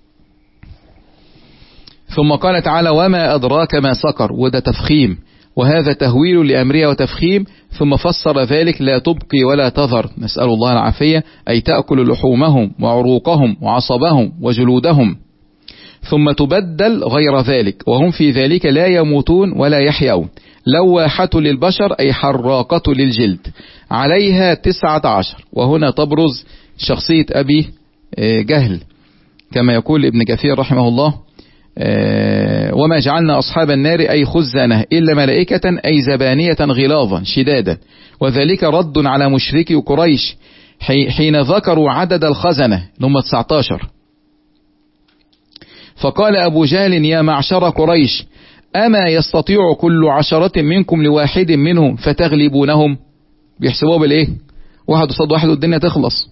ثم قال تعالى وما أدراك ما سقر، وده تفخيم، وهذا تهويل لأمرها وتفخيم. ثم فسر ذلك لا تبقي ولا تذر، نسأل الله العافية، أي تأكل لحومهم وعروقهم وعصبهم وجلودهم ثم تبدل غير ذلك، وهم في ذلك لا يموتون ولا يحيون. لواحة للبشر أي حراقة للجلد، عليها تسعة عشر. وهنا تبرز شخصية أبي جهل كما يقول ابن كثير رحمه الله وما جعلنا أصحاب النار أي خزانة إلا ملائكة أي زبانية غلاظا شدادا. وذلك رد على مشركي قريش حين ذكروا عدد الخزنة هم تسعة عشر. فقال أبو جهل يا معشر قريش أما يستطيع كل عشرة منكم لواحد منهم فتغلبونهم. بيحسبوه بالإيه؟ واحد قصاد واحد والدنيا تخلص.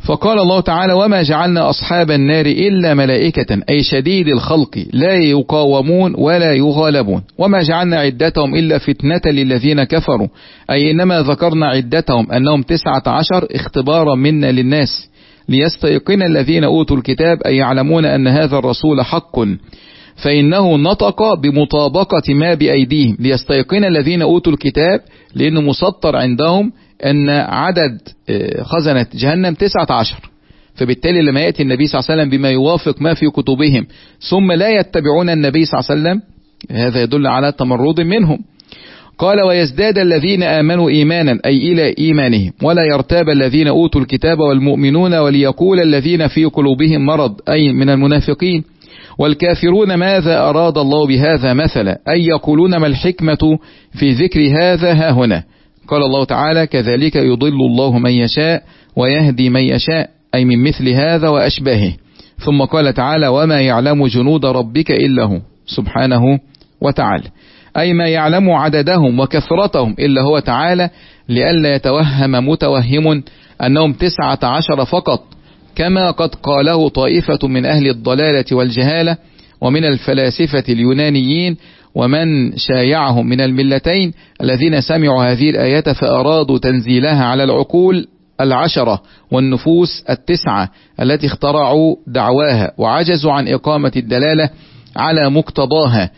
فقال الله تعالى وما جعلنا أصحاب النار إلا ملائكة أي شديد الخلق لا يقاومون ولا يغالبون، وما جعلنا عدتهم إلا فتنة للذين كفروا أي إنما ذكرنا عدتهم أنهم تسعة عشر اختبارا منا للناس ليستيقن الذين أوتوا الكتاب أي يعلمون أن هذا الرسول حق فإنه نطق بمطابقة ما بأيديهم، ليستيقن الذين أوتوا الكتاب لأنه مسطر عندهم أن عدد خزنة جهنم تسعة عشر، فبالتالي لما يأتي النبي صلى الله عليه وسلم بما يوافق ما في كتبهم ثم لا يتبعون النبي صلى الله عليه وسلم هذا يدل على تمرد منهم. قال ويزداد الذين آمنوا إيمانا أي إلى إيمانهم ولا يرتاب الذين أوتوا الكتاب والمؤمنون وليقول الذين في قلوبهم مرض أي من المنافقين والكافرون ماذا أراد الله بهذا مثلا أي يقولون ما الحكمة في ذكر هذا ها هنا. قال الله تعالى كذلك يضل الله من يشاء ويهدي من يشاء أي من مثل هذا وأشباهه. ثم قال تعالى وما يعلم جنود ربك إلا هو سبحانه وتعالى أي ما يعلم عددهم وكثرتهم إلا هو تعالى لئلا يتوهم متوهم أنهم تسعة عشر فقط كما قد قاله طائفة من أهل الضلالة والجهالة ومن الفلاسفة اليونانيين ومن شايعهم من الملتين الذين سمعوا هذه الآية فأرادوا تنزيلها على العقول العشرة والنفوس التسعة التي اخترعوا دعواها وعجزوا عن إقامة الدلالة على مقتضاها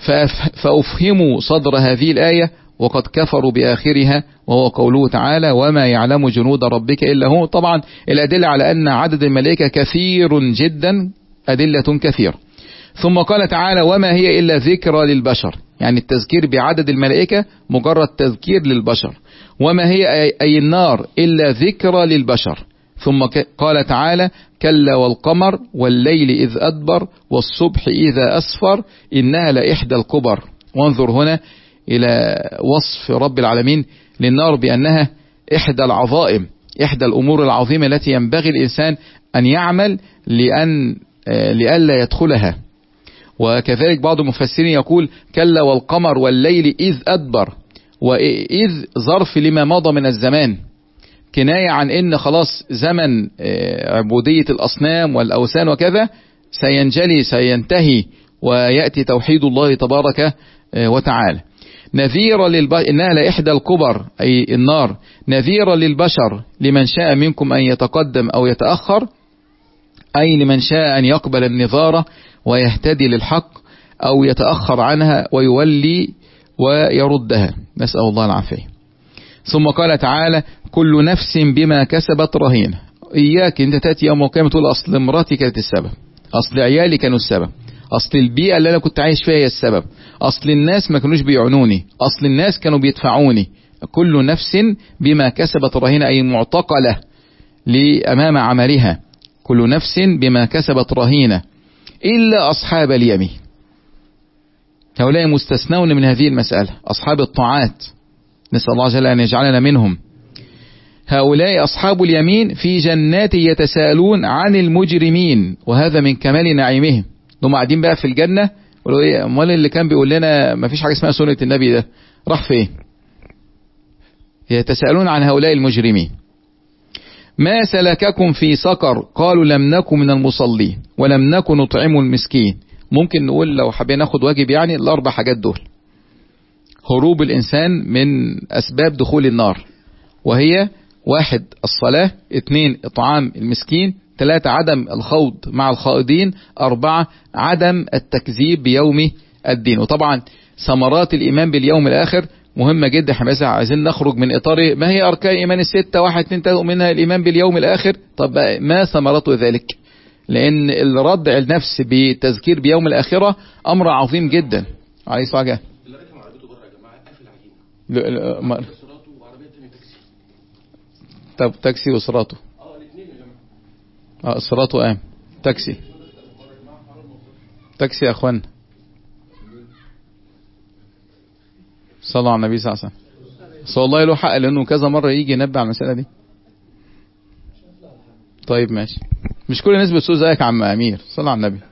فأفهموا صدر هذه الآية وقد كفروا بآخرها وهو قوله تعالى وما يعلم جنود ربك إلا هو. طبعا الأدلة على أن عدد الملائكة كثير جدا أدلة كثيرة. ثم قال تعالى وما هي إلا ذكرى للبشر يعني التذكير بعدد الملائكة مجرد تذكير للبشر وما هي أي النار إلا ذكرى للبشر. ثم قال تعالى كلا والقمر والليل إذ أدبر والصبح إذا أسفر إنها لإحدى الكبر. وانظر هنا إلى وصف رب العالمين للنار بأنها إحدى العظائم إحدى الأمور العظيمة التي ينبغي الإنسان أن يعمل لأن لئلا يدخلها. وكذلك بعض المفسرين يقول كلا والقمر والليل إذ أدبر وإذ ظرف لما مضى من الزمان كناية عن إن خلاص زمن عبودية الأصنام والأوثان وكذا سينجلي سينتهي ويأتي توحيد الله تبارك وتعالى. نذيرا للبشر إنها لإحدى الكبر أي النار نذيرا للبشر لمن شاء منكم أن يتقدم أو يتأخر أي لمن شاء أن يقبل النذارة ويهتدي للحق أو يتأخر عنها ويولي ويردها نسأل الله العافية. ثم قال تعالى كل نفس بما كسبت رهينة. إياك أنت تأتي يوم القيامة تقول أصل مراتي كانت السبب أصل عيالي كانوا السبب أصل البيئة اللي أنا كنت عايش فيها هي السبب أصل الناس ما كانوش بيعنوني أصل الناس كانوا بيدفعوني. كل نفس بما كسبت رهينة أي معتقلة لأمام عملها كل نفس بما كسبت رهينة إلا أصحاب اليمين هؤلاء مستثنون من هذه المسألة أصحاب الطاعات نسأل الله جل أن يجعلنا منهم. هؤلاء أصحاب اليمين في جنات يتساءلون عن المجرمين وهذا من كمال نعيمهم. هم قاعدين بقى في الجنة ولو إيه أمال اللي كان بيقول لنا ما فيش حاجة اسمها سنة النبي ده راح فين؟ يتساءلون عن هؤلاء المجرمين. ما سلككم في سقر قالوا لم نكن من المصلين ولم نكن نطعم المسكين. ممكن نقول لو حابين ناخد واجب يعني الأربع حاجات دول هروب الإنسان من أسباب دخول النار وهي واحد الصلاة اثنين إطعام المسكين ثلاثة عدم الخوض مع الخائضين أربعة عدم التكذيب بيوم الدين. وطبعا ثمرات الإيمان باليوم الآخر مهمة جدا. احنا بس عايزين نخرج من إطار ما هي أركان الإيمان الستة واحد اثنين ثلاثة منها الإيمان باليوم الآخر. طب ما ثمرات ذلك؟ لأن الردع النفس بتذكير بيوم الآخرة أمر عظيم جدا. عليه الصلاة والسلام لا ما... طب تاكسي وصراطه اه الاثنين يا جماعه اه صراطه قام تاكسي تاكسي يا اخوان صلوا على النبي صلى الله عليه وسلم. صلى الله له حق لانه كذا مره يجي ينبه على المساله دي. طيب ماشي مش كل الناس بتسوق زيك يا عم امير صلى على النبي.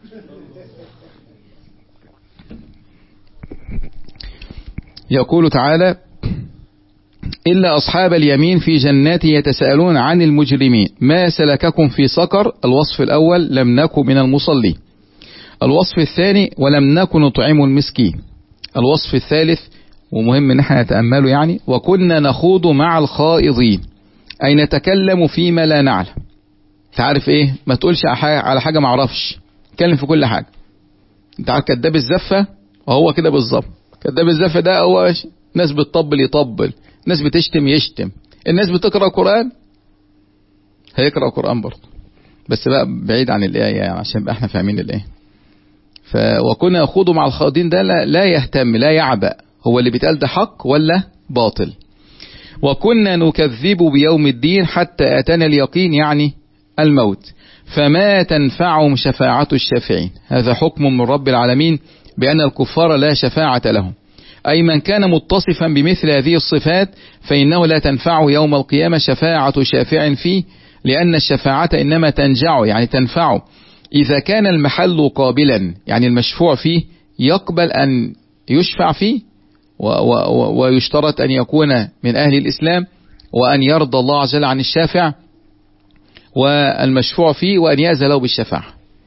يقول تعالى إلا أصحاب اليمين في جنات يتساءلون عن المجرمين ما سلككم في سقر. الوصف الأول لم نكن من المصلين. الوصف الثاني ولم نكن نطعم المسكين. الوصف الثالث ومهم ان احنا نتأمله يعني وكنا نخوض مع الخائضين أي نتكلم فيما لا نعلم. تعرف ايه؟ ما تقولش على حاجة ما اعرفش، اتكلم في كل حاجة. انت عارف كداب الزفة وهو كده بالظبط. كداب الزفة ده هو ناس بتطبل يطبل، ناس بتشتم يشتم، الناس بتقرأ قرآن هيقرأ قرآن برضه، بس بقى بعيد عن الآية يعني عشان بقى احنا فاهمين الآية. ف وكنا نخوض مع الخائضين ده لا, لا يهتم لا يعبأ هو اللي بيتقال ده حق ولا باطل. وكنا نكذب بيوم الدين حتى أتانا اليقين يعني الموت فما تنفعهم شفاعة الشافعين. هذا حكم من رب العالمين بأن الكفار لا شفاعة لهم، أي من كان متصفا بمثل هذه الصفات فإنه لا تنفعه يوم القيامة شفاعة شافع فيه، لأن الشفاعة إنما تنجع يعني تنفعه إذا كان المحل قابلا يعني المشفوع فيه يقبل أن يشفع فيه و و ويشترط أن يكون من أهل الإسلام وأن يرضى الله عز وجل عن الشافع والمشفوع فيه وأن يأذن له بالشفاعة.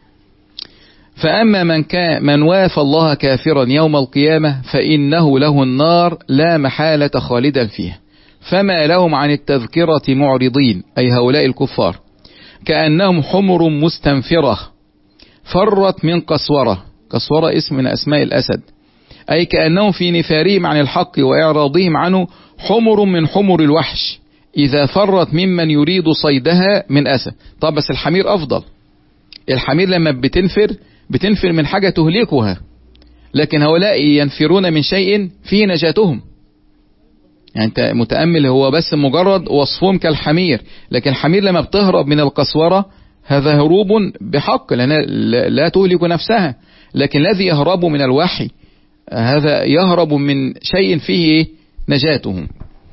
فأما من, كان من وافى الله كافرا يوم القيامة فإنه له النار لا محالة خالدا فيها فما لهم عن التذكرة معرضين أي هؤلاء الكفار كأنهم حمر مستنفرة فرت من قسورة. قسورة اسم من أسماء الأسد، أي كأنهم في نفارهم عن الحق وإعراضهم عنه حمر من حمر الوحش إذا فرت ممن يريد صيدها من أسد. طب بس الحمير أفضل. الحمير لما بتنفر بتنفر من حاجة تهلكها، لكن هؤلاء ينفرون من شيء فيه نجاتهم. يعني أنت متأمل هو بس مجرد وصفهم كالحمير، لكن الحمير لما بتهرب من القسورة هذا هروب بحق لأن لا تهلك نفسها، لكن الذي يهرب من الوحي هذا يهرب من شيء فيه نجاتهم.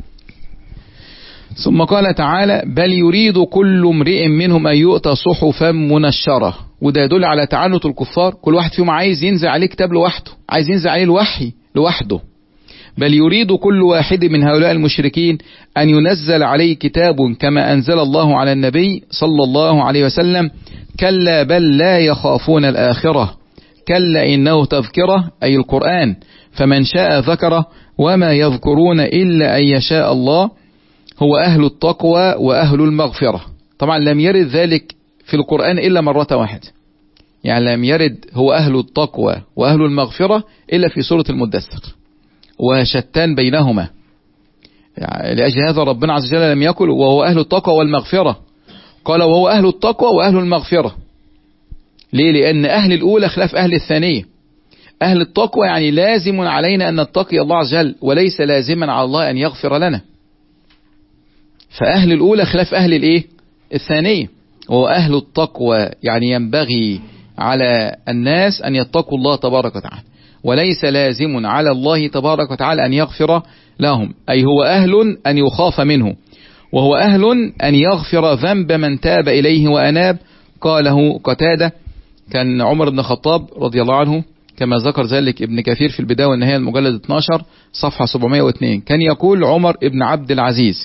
ثم قال تعالى بل يريد كل امرئ منهم أن يؤتى صحفا منشرة. وده يدل على تعنت الكفار، كل واحد فيهم عايز ينزل عليه كتاب لوحده، عايز ينزل عليه الوحي لوحده. بل يريد كل واحد من هؤلاء المشركين أن ينزل عليه كتاب كما أنزل الله على النبي صلى الله عليه وسلم كلا بل لا يخافون الآخرة كلا إنه تذكرة أي القرآن فمن شاء ذكره وما يذكرون إلا أن يشاء الله هو أهل التقوى وأهل المغفرة. طبعا لم يرد ذلك في القرآن إلا مرة واحدة، يعني لم يرد هو أهل التقوى وأهل المغفرة إلا في سورة المدثر وشتان بينهما. يعني لأجل هذا ربنا عز وجل لم يقل وهو أهل التقوى والمغفرة، قال وهو أهل التقوى وأهل المغفرة. ليه؟ لأن أهل الأولى خلاف أهل الثانية. أهل التقوى يعني لازم علينا أن نتقي الله عز وجل وليس لازما على الله أن يغفر لنا. فأهل الأولى خلاف أهل الإيه؟ الثانية. وهو أهل التقوى يعني ينبغي على الناس أن يتقوا الله تبارك وتعالى وليس لازم على الله تبارك وتعالى أن يغفر لهم، أي هو أهل أن يخاف منه وهو أهل أن يغفر ذنب من تاب إليه وأناب. قاله قتادة كان عمر بن الخطاب رضي الله عنه كما ذكر ذلك ابن كثير في البداية والنهاية المجلد اثني عشر صفحة سبعمائة واثنين كان يقول عمر ابن عبد العزيز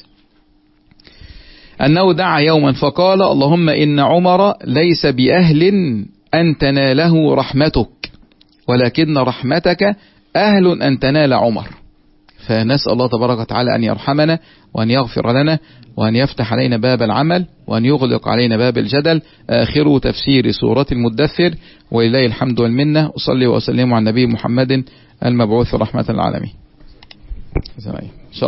أنه دعا يوما فقال اللهم إن عمر ليس بأهل أن تناله رحمتك ولكن رحمتك أهل أن تنال عمر. فنسأل الله تبارك وتعالى أن يرحمنا وأن يغفر لنا وأن يفتح علينا باب العمل وأن يغلق علينا باب الجدل. آخر تفسير سورة المدثر ولله الحمد والمنة. أصلي وأسلم على النبي محمد المبعوث رحمة العالمين.